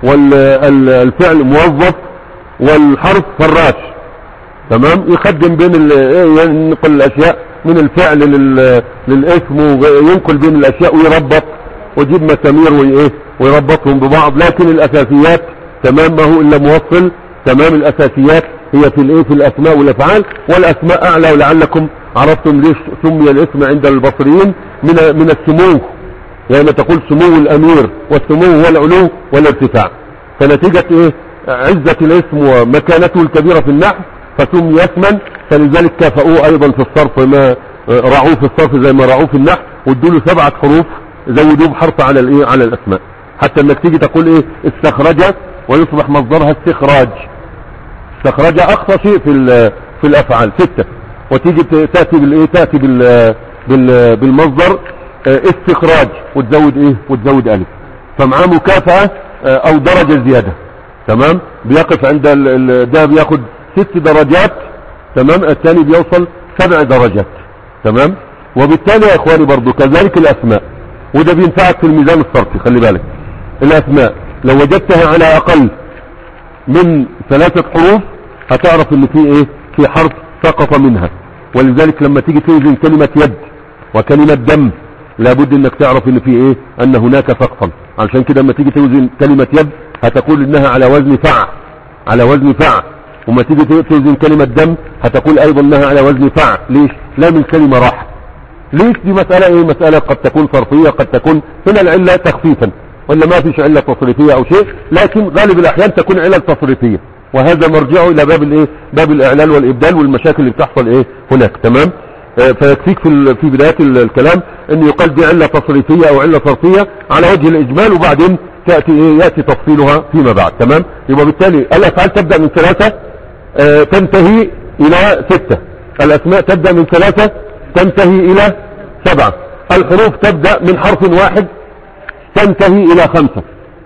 والفعل موظف، والحرف فراش، تمام؟ يخدم بين ينقل الاشياء من الفعل للاسم وينقل بين الاشياء ويربط ويجيب مسامير وايه ويربطهم ببعض، لكن الاساسيات تمام ما هو الا موصل، تمام؟ الاساسيات هي في الايه في الاسماء والافعال، والاسماء اعلى، ولعلكم عرفتم ليش سمي الاسم عند البصريين من من السمو، يعني تقول سمو الامير، والسمو هو العلو والارتفاع، فنتيجة ايه عزة الاسم ومكانته الكبيرة في النحو فسمي اسما، فلذلك كافأوه ايضا في الصرف، ما رعوه في الصرف زي ما رعوه في النحو، وادوا له سبعة حروف زودوه بحرف على الايه على الاسماء، حتى انك تيجي تقول ايه استخرج ويصبح مصدرها استخراج. استخرج اقصى شيء في في الافعال ستة، وتيجي تاتي بالايه تاتي بال بالمصدر استخراج وتزود ايه وتزود الف، فمعاه مكافأة او درجة زيادة، تمام؟ بيقف عند ده بياخد ست درجات، تمام؟ الثاني بيوصل سبع درجات، تمام؟ وبالتالي يا اخواني برضو كذلك الاسماء، وده بينفعك في الميزان الصرفي. خلي بالك الاسماء لو وجدتها على اقل من ثلاثة حروف هتعرف ان في ايه في حرف سقط منها، ولذلك لما تيجي توزن كلمة يد وكلمة دم لابد انك تعرف ان في ايه ان هناك سقطا، علشان كده لما تيجي توزن كلمة يد هتقول انها على وزن فع على وزن فع وما تيجي توزن كلمة دم هتقول ايضا انها على وزن فع. ليش؟ لا من كلمة راح. ليش؟ دي مسألة ايه مسألة قد تكون صرفية، قد تكون هنا العلة تخفيفا، ولا ما فيش علة تصريفية او شيء، لكن غالب الاحيان تكون علة تصريفية، وهذا مرجعه الى باب الايه باب الاعلال والابدال والمشاكل اللي بتحصل ايه هناك، تمام؟ آه فيكفيك في في بداية الكلام ان يقال دي علة تصريفية او علة صرفية على وجه الاجمال، وبعدين تأتي ايه يأتي تفصيلها فيما بعد، تمام؟ يبقى بالتالي الافعال تبدأ من ثلاثة آه تنتهي الى ستة، الاسماء تبدأ من ثلاثة تنتهي الى سبعة، الحروف تبدأ من حرف واحد تنتهي الى خمسة،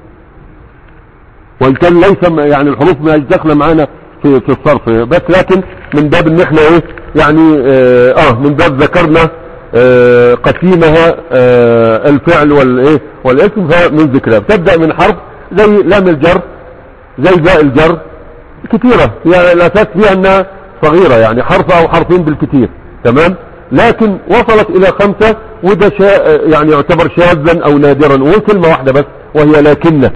وان كان ليس يعني الحروف ما داخله معانا في في الصرف، بس لكن من باب ان احنا ايه يعني اه, آه من باب ذكرنا آه قسيمها آه الفعل والايه والاسم، فمن ذكرها تبدا من حرف زي لام الجر، زي باء الجر، كثيره يعني الاساس فيها انها صغيره، يعني حرف او حرفين بالكثير، تمام؟ لكن وصلت الى خمسة، وده يعني يعتبر شاذا او نادرا، وكلمه واحده بس وهي لكن،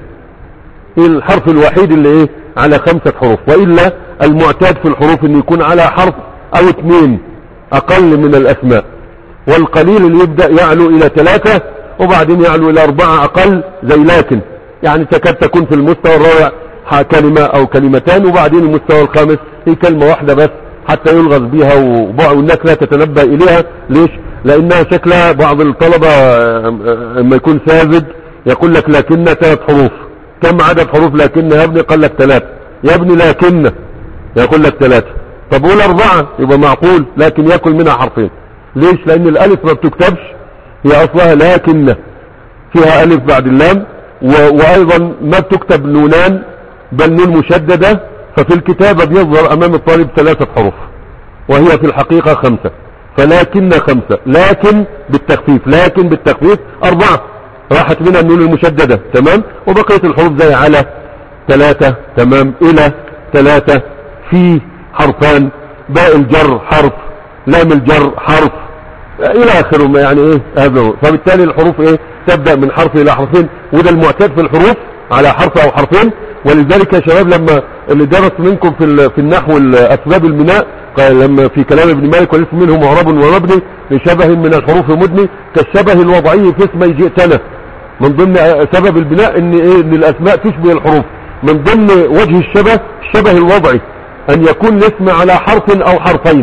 الحرف الوحيد اللي ايه على خمسة حروف. وإلا المعتاد في الحروف ان يكون على حرف او اثنين اقل من الاسماء، والقليل اللي يبدأ يعلو الى ثلاثة وبعدين يعلو الى اربعة اقل، زي لكن يعني تكاد تكون في المستوى الرابع كلمة او كلمتان، وبعدين المستوى الخامس هي كلمة واحدة بس حتى يلغز بيها والناس لا تتنبه اليها. ليش؟ لانها شكلها بعض الطلبة لما يكون ساذج يقول لك لكن ثلاث حروف. كم عدد حروف لكن يا ابني؟ قال لك ثلاثة. يا ابني لكن يقول لك ثلاثة. طب قول اربعة يبقى معقول، لكن ياكل منها حرفين. ليش؟ لان الالف ما بتكتبش، هي اصلها لكن فيها الف بعد اللام، وايضا ما بتكتب نونان بل نون مشددة، ففي الكتابة بيظهر امام الطالب ثلاثة حروف وهي في الحقيقة خمسة. فلكن خمسة، لكن بالتخفيف، لكن بالتخفيف اربعة، راحت منها النون المشددة تمام، وبقية الحروف زي على ثلاثة تمام، الى ثلاثة، في حرفان، باء الجر حرف، لام الجر حرف، الى اخره يعني ايه هذا هو. فبالتالي الحروف ايه تبدأ من حرف الى حرفين، وده المعتاد في الحروف على حرف او حرفين. ولذلك يا شباب لما اللي درس منكم في في النحو اسباب البناء، قال لما في كلام ابن مالك والاسم منه معرب ومبني لشبه من الحروف مدني كالشبه الوضعي في اسمي جئتنا. من ضمن سبب البناء ان ايه ان الاسماء تشبه الحروف، من ضمن وجه الشبه الشبه الوضعي ان يكون الاسم على حرف او حرفين.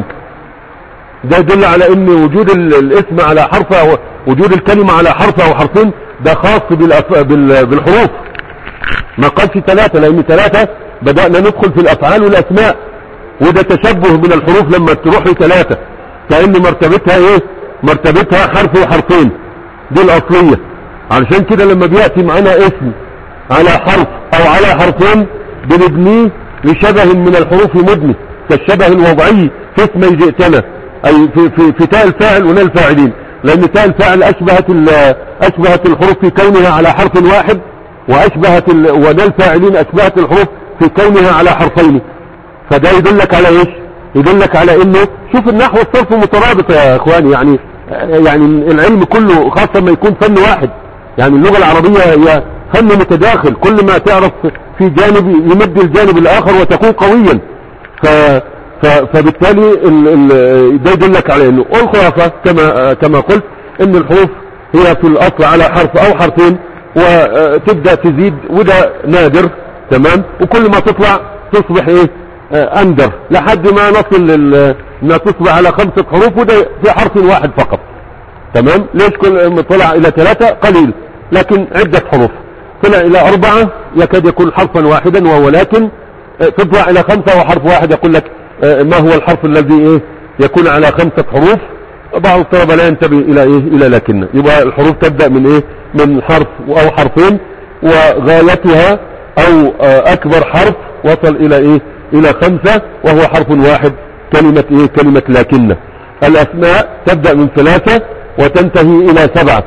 ده يدل على ان وجود الاسم على حرف او وجود الكلمة على حرف او حرفين ده خاص بالحروف، ما قالش ثلاثة، لان ثلاثة بدأنا ندخل في الافعال والاسماء، وده تشبه من الحروف لما تروح لثلاثة كأن مرتبتها ايه مرتبتها حرف وحرفين، دي الاصلية. علشان كده لما بيأتي معنا اسم على حرف او على حرفين بنبنيه لشبه من الحروف مدني كالشبه الوضعي في اسمي جئتنا، اي في, في, في تاء الفاعل ونال الفاعلين، لان تاء الفاعل اشبهت اشبهت الحروف في كونها على حرف واحد، واشبهت ونال الفاعلين اشبهت الحروف في كونها على حرفين. فده يدلك على ايش؟ يدلك على انه شوف النحو والصرف مترابط يا اخواني، يعني يعني العلم كله خاصة ما يكون فن واحد، يعني اللغة العربية هي فن متداخل، كل ما تعرف في جانب يمد الجانب الاخر وتكون قويا. ف فبالتالي ال ال ده يدلك على انه الخلاصة كما كما قلت ان الحروف هي في الاصل على حرف او حرفين وتبدأ تزيد، وده نادر تمام، وكل ما تطلع تصبح ايه اندر لحد ما نصل لل ما تصبح على خمسة حروف، وده في حرف واحد فقط تمام. ليش كل طلع الى ثلاثة قليل، لكن عدة حروف طلع الى اربعة يكاد يكون حرفا واحدا وهو لكن، تطلع الى خمسة وحرف واحد يقول لك ما هو الحرف الذي ايه يكون على خمسة حروف. بعض الطلبة لا ينتبه الى ايه الى لكن. يبقى الحروف تبدأ من ايه من حرف او حرفين، وغايتها او اكبر حرف وصل الى ايه الى خمسة وهو حرف واحد، كلمة ايه كلمة لكن. الاسماء تبدأ من ثلاثة وتنتهي الى سبعة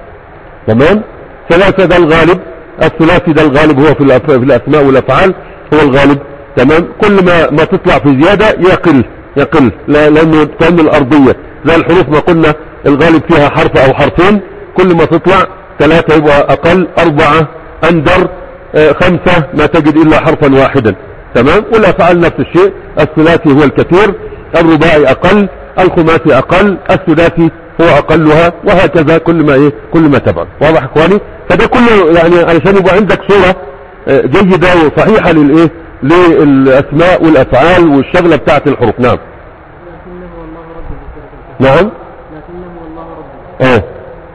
تمام. ثلاثة ده الغالب، الثلاثي ده الغالب هو في, في الاسماء والافعال هو الغالب تمام. كل ما ما تطلع في زيادة يقل يقل لانه تم الارضية زي الحروف ما قلنا الغالب فيها حرف او حرفين، كل ما تطلع ثلاثة يبقى اقل، اربعة اندر، آه خمسة ما تجد الا حرفا واحدا تمام. والافعال نفس الشيء، الثلاثي هو الكثير، الرباعي اقل، الخماسي اقل، الثلاثي هو اقلها، وهكذا كل ما ايه كل ما تبعد. واضح اخواني؟ فده كله يعني علشان يبقى عندك صورة جيدة وصحيحة للايه للاسماء والافعال والشغلة بتاعت الحروف. نعم لكنه والله ربي. نعم لكنه والله ربي. اه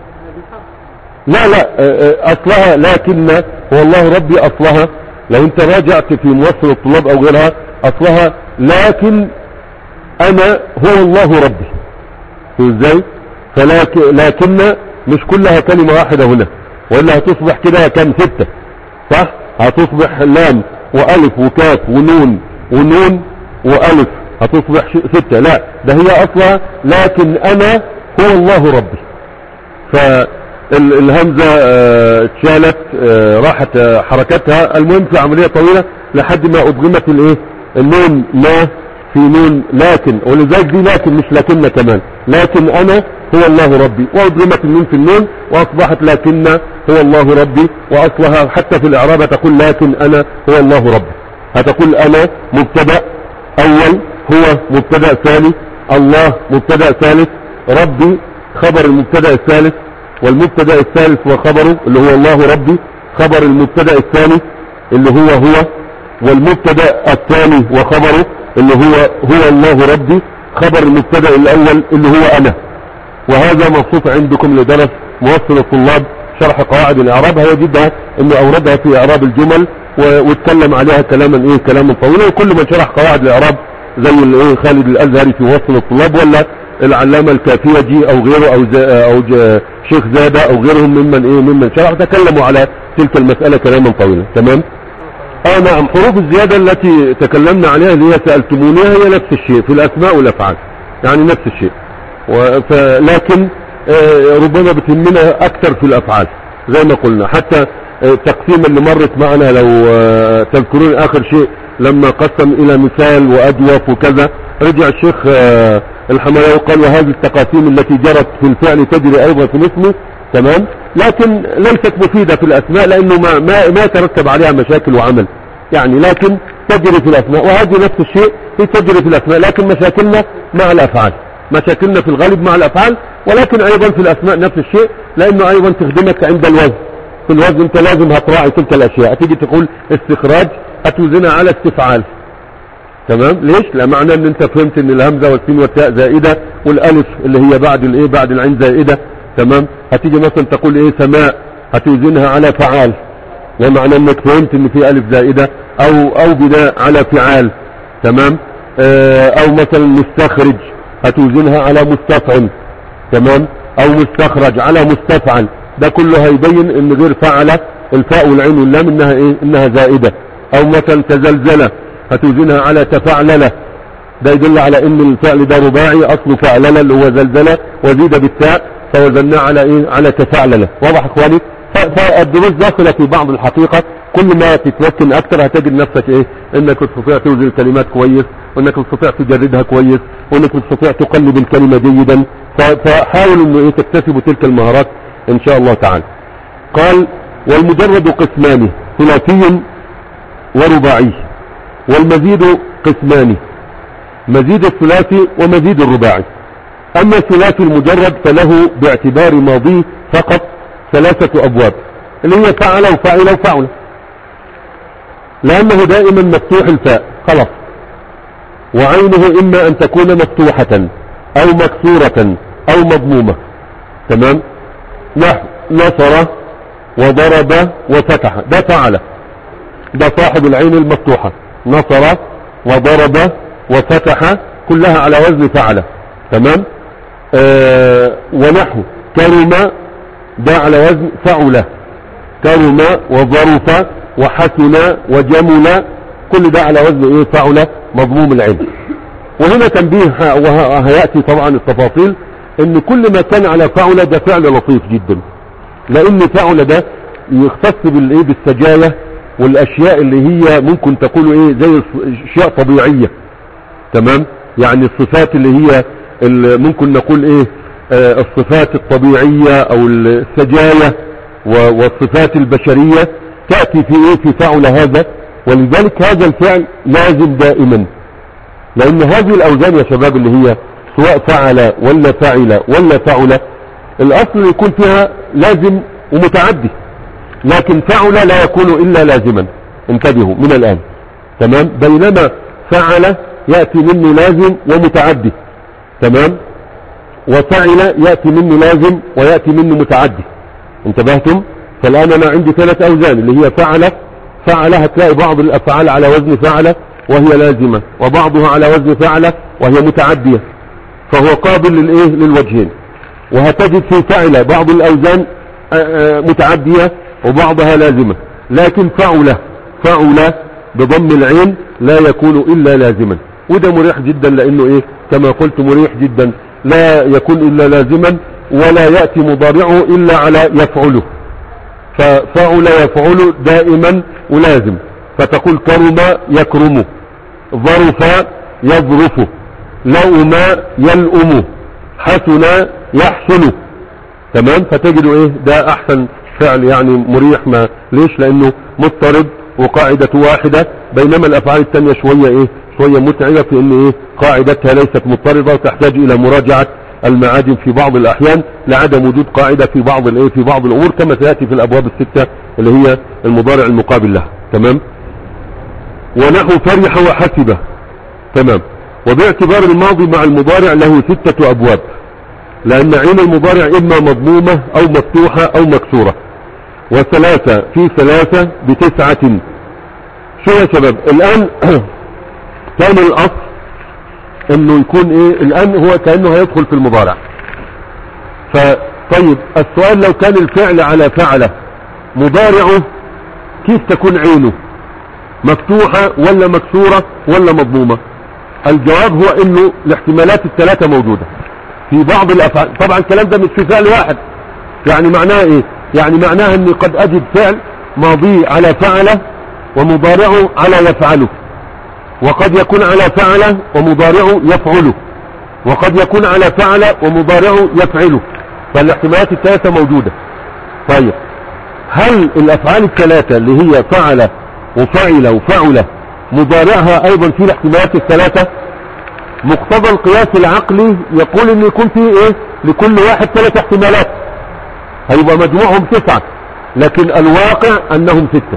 لا لا اصلها لكن هو الله ربي، اصلها لو انت راجعت في موصل الطلاب او غيرها اصلها لكن انا هو الله ربي. ازاي؟ فلكن لكن مش كلها كلمة واحدة هنا، وإلا هتصبح كده كم ستة صح؟ هتصبح لام والف وكاف ونون ونون والف، هتصبح ستة. لا ده هي اصلها لكن انا هو الله ربي. فالهمزة اتشالت راحت حركتها، المهم في عملية طويلة لحد ما ادغمت الايه النون ما في نون لكن، ولذلك دي لكن مش لكن كمان، لكن انا هو الله ربي، وأضرمت النون في النون وأصبحت لكن هو الله ربي، وأصلها حتى في الإعراب تقول لكن أنا هو الله ربي. هتقول أنا مبتدأ أول، هو مبتدأ ثاني، الله مبتدأ ثالث، ربي خبر المبتدأ الثالث، والمبتدأ الثالث وخبره اللي هو الله ربي خبر المبتدأ الثاني اللي هو هو، والمبتدأ الثاني وخبره اللي هو هو الله ربي خبر المبتدأ الأول اللي هو أنا. وهذا موصوف عندكم لدرس موصل الطلاب شرح قواعد الإعراب، هيجدها إنه أوردها في إعراب الجمل واتكلم عليها كلاما إيه كلاما طويلا. وكل من شرح قواعد الإعراب زي الايه خالد الازهري في وصل الطلاب، ولا العلامه الكافيجي او غيره او او شيخ زاده او غيرهم ممن ايه ممن شرح تكلموا على تلك المساله كلاما طويلا. تمام. اه نعم. حروف الزياده التي تكلمنا عليها اللي هي سالتمونيها هي نفس الشيء في الاسماء والافعال، يعني نفس الشيء، لكن آه ربما بتهمنا اكثر في الافعال زي ما قلنا. حتى التقسيم اللي مرت معنا لو آه تذكرون اخر شيء لما قسم الى مثال وادوف وكذا، رجع الشيخ آه الحملاوي قال وهذه التقاسيم التي جرت في الفعل تجري ايضا في الاسم. تمام. لكن ليست مفيدة في الاسماء لانه ما, ما, ما يترتب عليها مشاكل وعمل يعني، لكن تجري في الاسماء، وهذه نفس الشيء هي تجري في الاسماء، لكن مشاكلنا مع الافعال، مشاكلنا في الغالب مع الافعال، ولكن ايضا في الاسماء نفس الشيء لانه ايضا تخدمك عند الوزن. في الوزن انت لازم هتراعي تلك الاشياء. تيجي تقول استخراج هتوزنها على استفعال. تمام. ليش؟ لا معنى ان انت فهمت ان الهمزه والسين والتاء زائده والالف اللي هي بعد الايه بعد العين زائده. تمام. هتيجي مثلا تقول ايه سماء هتوزنها على فعال، لا معنى انك فهمت ان في الف زائده او او بناء على فعال. تمام. اه او مثلا مستخرج هتوزنها على مستفعل. تمام. او مستخرج على مستفعل. ده كله هيبين ان غير فعل الفاء والعين واللام انها ايه انها زائده. او مثلا تزلزله هتوزنها على تفعلله، ده يدل على ان الفعل ده رباعي اصله فعلله اللي هو زلزله وزيد بالتاء فوزناه على ايه على تفعلله. واضح اخواني؟ فالدروس داخله في بعض الحقيقه، كل ما تتمكن اكثر هتجد نفسك ايه انك تستطيع توزن الكلمات كويس، وانك تستطيع تجردها كويس، وانك تستطيع تقلب الكلمه جيدا. فحاولوا انه ايه تكتسبوا تلك المهارات ان شاء الله تعالى. قال والمجرد قسمان ثلاثي ورباعي، والمزيد قسمان مزيد الثلاثي ومزيد الرباعي. اما الثلاثي المجرد فله باعتبار ماضيه فقط ثلاثة ابواب اللي هي فعل وفعل وفعل، لانه دائما مفتوح الفاء خلاص، وعينه اما ان تكون مفتوحة او مكسورة او مضمومة. تمام. نحو نصر وضرب وفتح، ده فعل، ده صاحب العين المفتوحة. نصر وضرب وفتح كلها على وزن فعل. تمام. آه ونحو كرم ده على وزن فعل، كرم وظرف وحسن وجمل كل ده على وزن ايه فعل مضموم العين. وهنا تنبيه وهيأتي طبعا التفاصيل ان كل ما كان على فعل ده فعل لطيف جدا، لان فعل ده يختص بالايه بالسجايا والاشياء اللي هي ممكن تقولوا ايه زي اشياء طبيعية. تمام. يعني الصفات اللي هي اللي ممكن نقول ايه آه الصفات الطبيعية او السجايا والصفات البشرية تأتي في ايه في فعل هذا. ولذلك هذا الفعل لازم دائما، لان هذه الاوزان يا شباب اللي هي سواء فعل ولا فعل ولا فعل الاصل يكون فيها لازم ومتعدي، لكن فعل لا يكون الا لازما. انتبهوا من الان. تمام. بينما فعل يأتي منه لازم ومتعدي. تمام. وفعل يأتي منه لازم ويأتي منه متعدي. انتبهتم؟ فالآن أنا عندي ثلاث أوزان اللي هي فعل. فعل هتلاقي بعض الأفعال على وزن فعل وهي لازمة، وبعضها على وزن فعل وهي متعدية، فهو قابل للإيه للوجهين. وهتجد في فعل بعض الأوزان متعدية وبعضها لازمة، لكن فعل فعل بضم العين لا يكون إلا لازما، وده مريح جدا لأنه إيه كما قلت مريح جدا لا يكون إلا لازما، ولا يأتي مضارعه إلا على يفعله. ففعل يفعل دائما ولازم، فتقول كرم يكرم، ظرف يظرف، لؤم يلؤم، حسن يحسن. تمام. فتجدوا ايه ده احسن فعل يعني مريح. ما ليش؟ لانه مضطرب وقاعدة واحدة، بينما الافعال التانية شوية ايه شوية متعبة في ان ايه قاعدتها ليست مضطردة وتحتاج الى مراجعة المعاجم في بعض الاحيان لعدم وجود قاعدة في بعض الايه في بعض الامور، كما سيأتي في الابواب الستة اللي هي المضارع المقابل لها. تمام. ونحو فرح وحسب. تمام. وباعتبار الماضي مع المضارع له ستة ابواب، لان عين المضارع اما مضمومة او مفتوحة او مكسورة، وثلاثة في ثلاثة بتسعة. شو يا شباب الان كان الاصل انه يكون ايه الان هو كأنه هيدخل في المضارع. فطيب السؤال لو كان الفعل على فعله مضارعه كيف تكون عينه؟ مفتوحة ولا مكسورة ولا مضمومة؟ الجواب هو انه الاحتمالات الثلاثة موجودة في بعض الافعال. طبعا الكلام ده مش في فعل واحد، يعني معناه ايه؟ يعني معناه اني قد اجد فعل ماضي على فعله ومضارعه على يفعله، وقد يكون على فعله ومضارعه يفعله، وقد يكون على فعله ومضارعه يفعله. فالاحتمالات الثلاثة موجودة. طيب هل الافعال الثلاثة اللي هي فعل وفعل وفعل مضارعها ايضا في الاحتمالات الثلاثة؟ مقتضى القياس العقلي يقول ان يكون فيه ايه لكل واحد ثلاث احتمالات، هيبقى مجموعهم تسعة، لكن الواقع انهم ستة.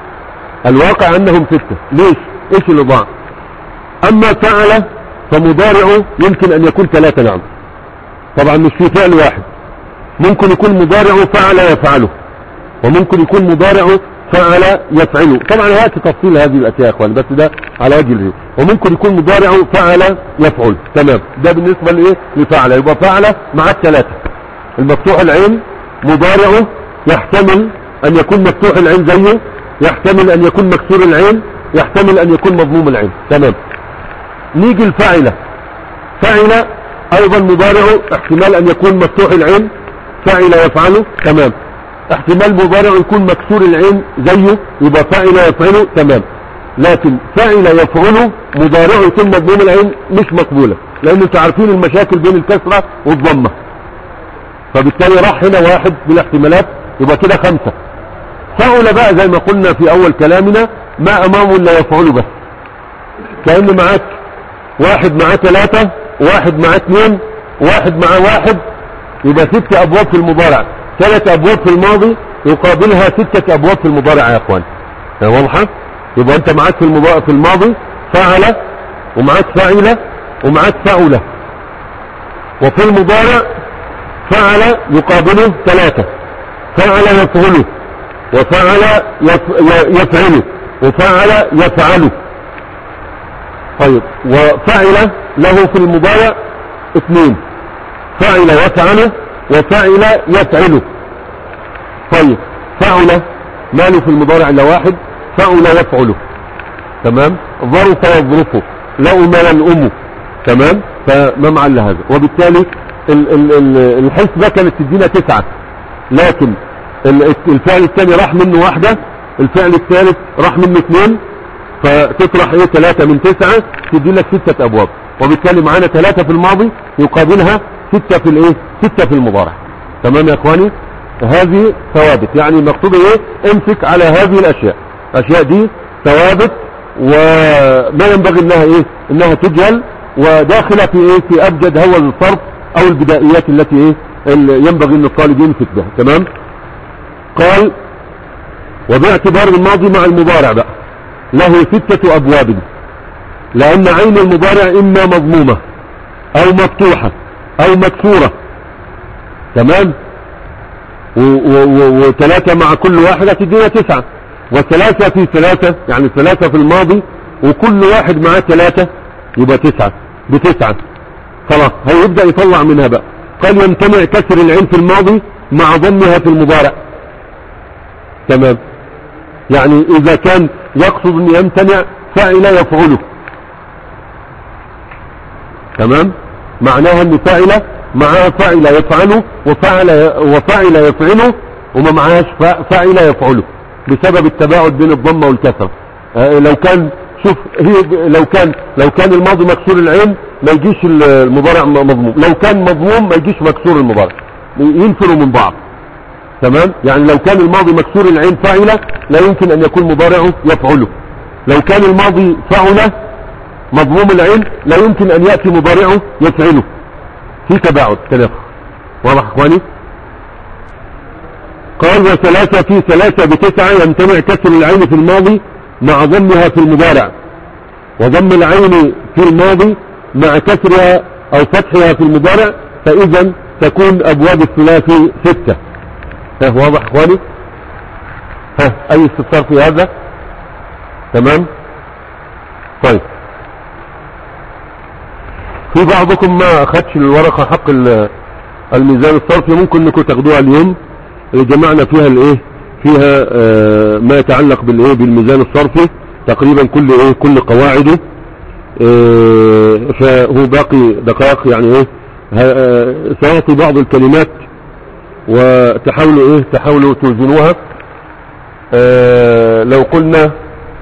الواقع انهم ستة. ليش؟ ايش اللي ضاع؟ اما فعل فمضارعه يمكن ان يكون ثلاثة. نعم طبعا مش في فعل واحد، ممكن يكون مضارعه فعل يفعله، وممكن يكون مضارعه فعل يفعله. طبعا هاتي تفصيل هذه الاشياء يا اخوان، بس ده على وجه الريب. وممكن يكون مضارعه فعل يفعل. تمام. ده بالنسبة لايه لفعل. يبقى فعل مع الثلاثة. المفتوح العين مضارعه يحتمل ان يكون مفتوح العين زيه، يحتمل ان يكون مكسور العين، يحتمل ان يكون مضموم العين. تمام. نيجي الفاعلة. فاعل ايضا مضارعه احتمال ان يكون مفتوح العين فاعل يفعله. تمام. احتمال مضارعه يكون مكسور العين زيه، يبقى فاعل يفعله. تمام. لكن فاعل يفعله مضارعه يكون مضموم العين مش مقبولة، لان انتوا عارفين المشاكل بين الكسرة والضمة، فبالتالي راح هنا واحد بالاحتمالات، يبقى كده خمسة. فعل بقى زي ما قلنا في اول كلامنا ما امامه الا يفعله بس، كأن معاك واحد معاه ثلاثة، واحد معاه اثنين، واحد معاه واحد، يبقى ست ابواب في المضارع، ثلاث ابواب في الماضي يقابلها ستة ابواب في المضارع يا اخوان. واضحة؟ يبقى انت معاك في المضارع في الماضي فعل، ومعاك فاعل، ومعاك فعل. وفي المضارع فعل يقابله ثلاثة، فعل يفعله، وفعل يفعله، وفعل يفعله. طيب وفعل له في المضارع اثنين، فعل يفعله وفعل يفعله. طيب فعل ما له في المضارع الا واحد، فعل يفعله. تمام. ظرف يظرفه، لؤم يلؤمه. تمام. فما معل هذا، وبالتالي ال ال ال الحسبة كانت تدينا تسعة، لكن الفعل الثاني راح منه واحدة، الفعل الثالث راح منه اثنين، فتطرح ايه ثلاثة من تسعة تدي لك ستة ابواب، وبالتالي معانا ثلاثة في الماضي يقابلها ستة في الايه ستة في المضارع. تمام يا اخواني؟ هذه ثوابت، يعني المقصود ايه امسك على هذه الاشياء. الاشياء دي ثوابت وما ينبغي انها ايه انها تجهل، وداخلة في ايه في ابجد هو الصرف او البدائيات التي ايه ينبغي ان الطالب يمسك بها. تمام. قال وباعتبار الماضي مع المضارع بقى له ستة ابواب، لان عين المضارع اما مضمومة او مفتوحة او مكسورة. تمام. وثلاثة مع كل واحدة تدينا تسعة، وثلاثة في ثلاثة يعني ثلاثة في الماضي وكل واحد معاه ثلاثة يبقى تسعة بتسعة. خلاص هيبدأ يطلع منها بقى. قال يمتنع كسر العين في الماضي مع ضمها في المضارع. تمام. يعني اذا كان يقصد ان يمتنع فاعل يفعله. تمام. معناها ان فاعل معاه فاعل يفعله وفعل وفاعل يفعله وما معاش فاعل يفعله بسبب التباعد بين الضمه والكسره. آه لو كان شوف هي لو كان لو كان الماضي مكسور العين ما يجيش المضارع مضموم، لو كان مضموم ما يجيش مكسور المضارع، ينفروا من بعض. تمام؟ يعني لو كان الماضي مكسور العين فاعلة لا يمكن ان يكون مضارعه يفعله، لو كان الماضي فعل مضموم العين لا يمكن ان يأتي مضارعه يفعله، في تباعد تنافر. واضح اخواني؟ قال وثلاثة في ثلاثة بتسعة يمتنع كسر العين في الماضي مع ضمها في المضارع، وضم العين في الماضي مع كسرها او فتحها في المضارع، فاذا تكون ابواب الثلاثي ستة. ها واضح اخواني؟ ها اي استفسار في هذا؟ تمام. طيب في بعضكم ما اخدش الورقة حق الميزان الصرفي، ممكن انكم تاخدوها اليوم اللي جمعنا فيها الايه، فيها آه ما يتعلق بالايه بالميزان الصرفي تقريبا كل ايه كل قواعده. آه فهو باقي دقائق يعني ايه آه سأعطي بعض الكلمات وتحاولوا ايه تحاولوا توزنوها. آه لو قلنا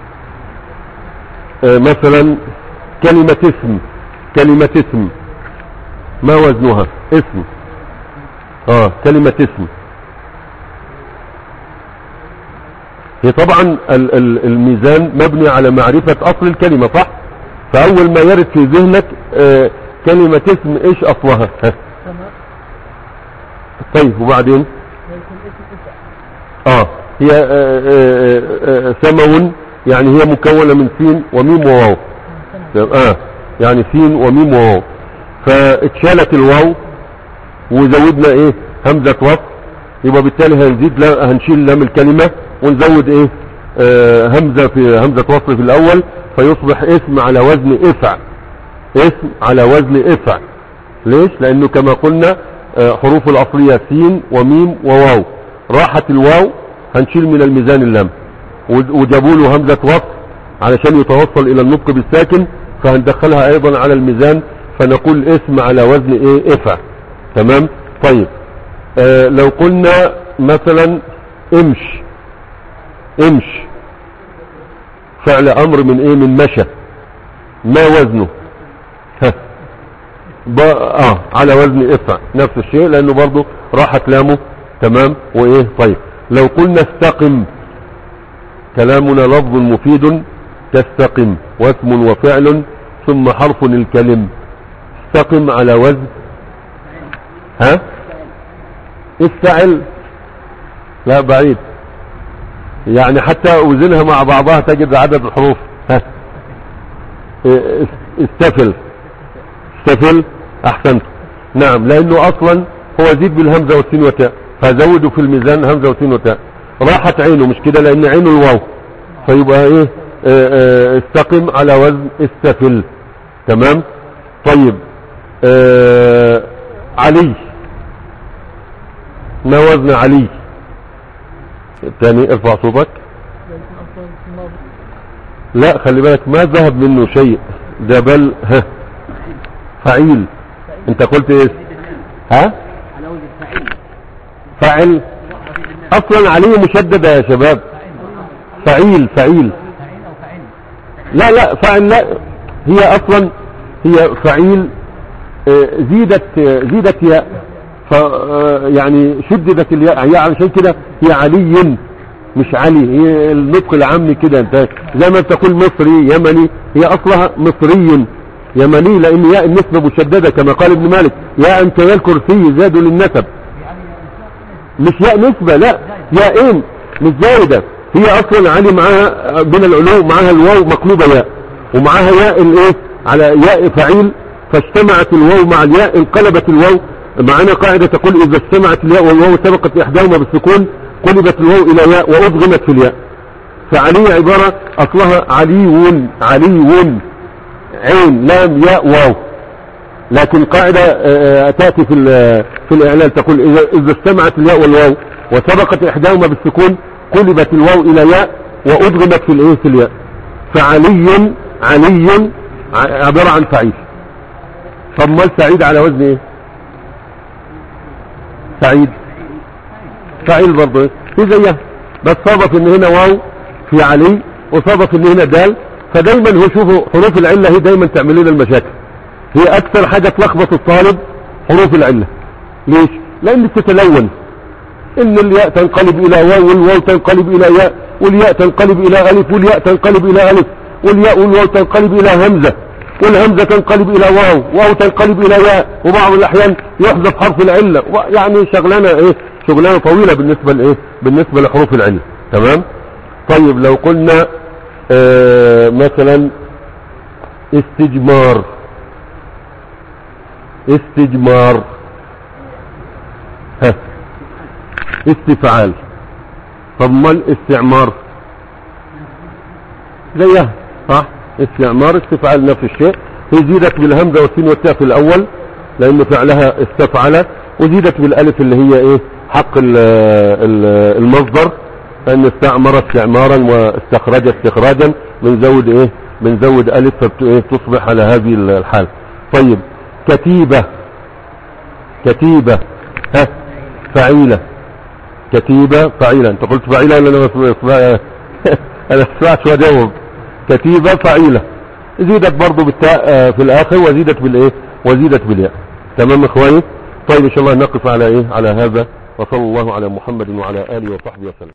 آه مثلا كلمة اسم، كلمة اسم ما وزنها؟ اسم. اه كلمة اسم هي طبعا ال ال الميزان مبني على معرفة اصل الكلمة، صح؟ فاول ما يرد في ذهنك آه كلمة اسم ايش اصلها؟ طيب وبعدين اه هي آه آه آه سمو، يعني هي مكونة من سين وميم وواو. اه يعني سين وميم وواو، فاتشالت الواو وزودنا ايه همزة وصل، يبقى بالتالي هنزيد لا هنشيل لام الكلمة ونزود ايه آه همزة في همزة وصل في الاول، فيصبح اسم على وزن افع، اسم على وزن افع. ليش؟ لانه كما قلنا آه حروف الاصلية سين وميم وواو، راحت الواو هنشيل من الميزان اللام وجابوا له همزة وصل علشان يتوصل الى النطق بالساكن، فهندخلها ايضا على الميزان فنقول اسم على وزن ايه افع. تمام. طيب آه لو قلنا مثلا امش، امش فعل امر من ايه من مشى، ما وزنه؟ ها اه على وزن افع، نفس الشيء لانه برضو راحت لامه. تمام. وايه طيب لو قلنا استقم، كلامنا لفظ مفيد تستقم واسم وفعل ثم حرف الكلم، استقم على وزن ها الفعل، لا بعيد، يعني حتى اوزنها مع بعضها تجد عدد الحروف. ها استفل، استفل احسنت. نعم لانه اصلا هو زيد بالهمزة والسين وتاء، فزودوا في الميزان همزة والسين وتاء، راحت عينه مش كده لان عينه الواو، فيبقى ايه اه اه استقم على وزن استفل. تمام. طيب اه علي، ما وزن علي؟ الثاني ارفع صوتك. لا خلي بالك ما ذهب منه شيء ده، بل ها فعيل. انت قلت ايه؟ ها فعل، اصلا علي مشددة يا شباب، فعيل فعيل لا لا فعل لا، هي اصلا هي فعيل زيدت زيدت ياء، ف يعني شددت الياء هي علشان كده هي علي مش علي، هي النطق العامي كده، انت زي ما تقول مصري يمني، هي اصلها مصري يمني لان ياء النسبة مشددة كما قال ابن مالك ياء انت يا الكرسي زاد للنسب، مش ياء نسبة، لا ياءين مش زايدة، هي اصلا علي معاها بين العلو معاها الواو مقلوبة ياء ومعاها ياء الايه على ياء فعيل، فاجتمعت الواو مع الياء انقلبت الواو. معنا قاعدة تقول اذا اجتمعت الياء والواو سبقت احداهما بالسكون قلبت الواو الى ياء وادغمت في الياء، فعلي عبارة اصلها علي، علي عين لام ياء واو، لكن قاعدة تأتي في في الاعلان تقول اذا اذا اجتمعت الياء والواو وسبقت احداهما بالسكون قلبت الواو الى ياء وادغمت في الايه في الياء، فعلي علي عبارة عن فعيل. فمال سعيد على وزن ايه؟ سعيد فعيل برضه في زيها، بس صادف ان هنا واو في علي وصادف ان هنا دال، فدايما هو شوفوا حروف العلة هي دايما تعمل لنا المشاكل، هي اكثر حاجة تلخبط الطالب حروف العلة. ليش؟ لان تتلون، ان الياء تنقلب الى واو والواو تنقلب الى ياء والياء تنقلب الى الف والياء تنقلب الى الف والياء والواو تنقلب الى همزة والهمزة تنقلب الى واو واو تنقلب الى ياء، وبعض الاحيان يحذف حرف العلة، يعني شغلانة ايه، شغلانة طويلة بالنسبة لايه، بالنسبة لحروف العلة. تمام. طيب لو قلنا آه مثلا استجمار، استجمار ها استفعال. طب ما الاستعمار زيها صح؟ استعمار استفعال نفس الشيء، هي زيدت بالهمزة والسين والتاء في الاول لان فعلها استفعل، وزيدت بالالف اللي هي ايه حق ال ال المصدر، لان استعمر استعمارا واستخرج استخراجا بنزود ايه، بنزود الف فتصبح على هذه الحال. طيب كتيبة، كتيبة ها فعيلة، كتيبة فعيلة. انت قلت فعيلة ولا انا ما انا اسمعت واجاوب. كتيبة فعيلة زيدت برضو بالتاء في الاخر وزيدت بالايه، وزيدت بالياء. تمام اخواني. طيب ان شاء الله نقف على ايه، على هذا، وصلى الله على محمد وعلى اله وصحبه وسلم.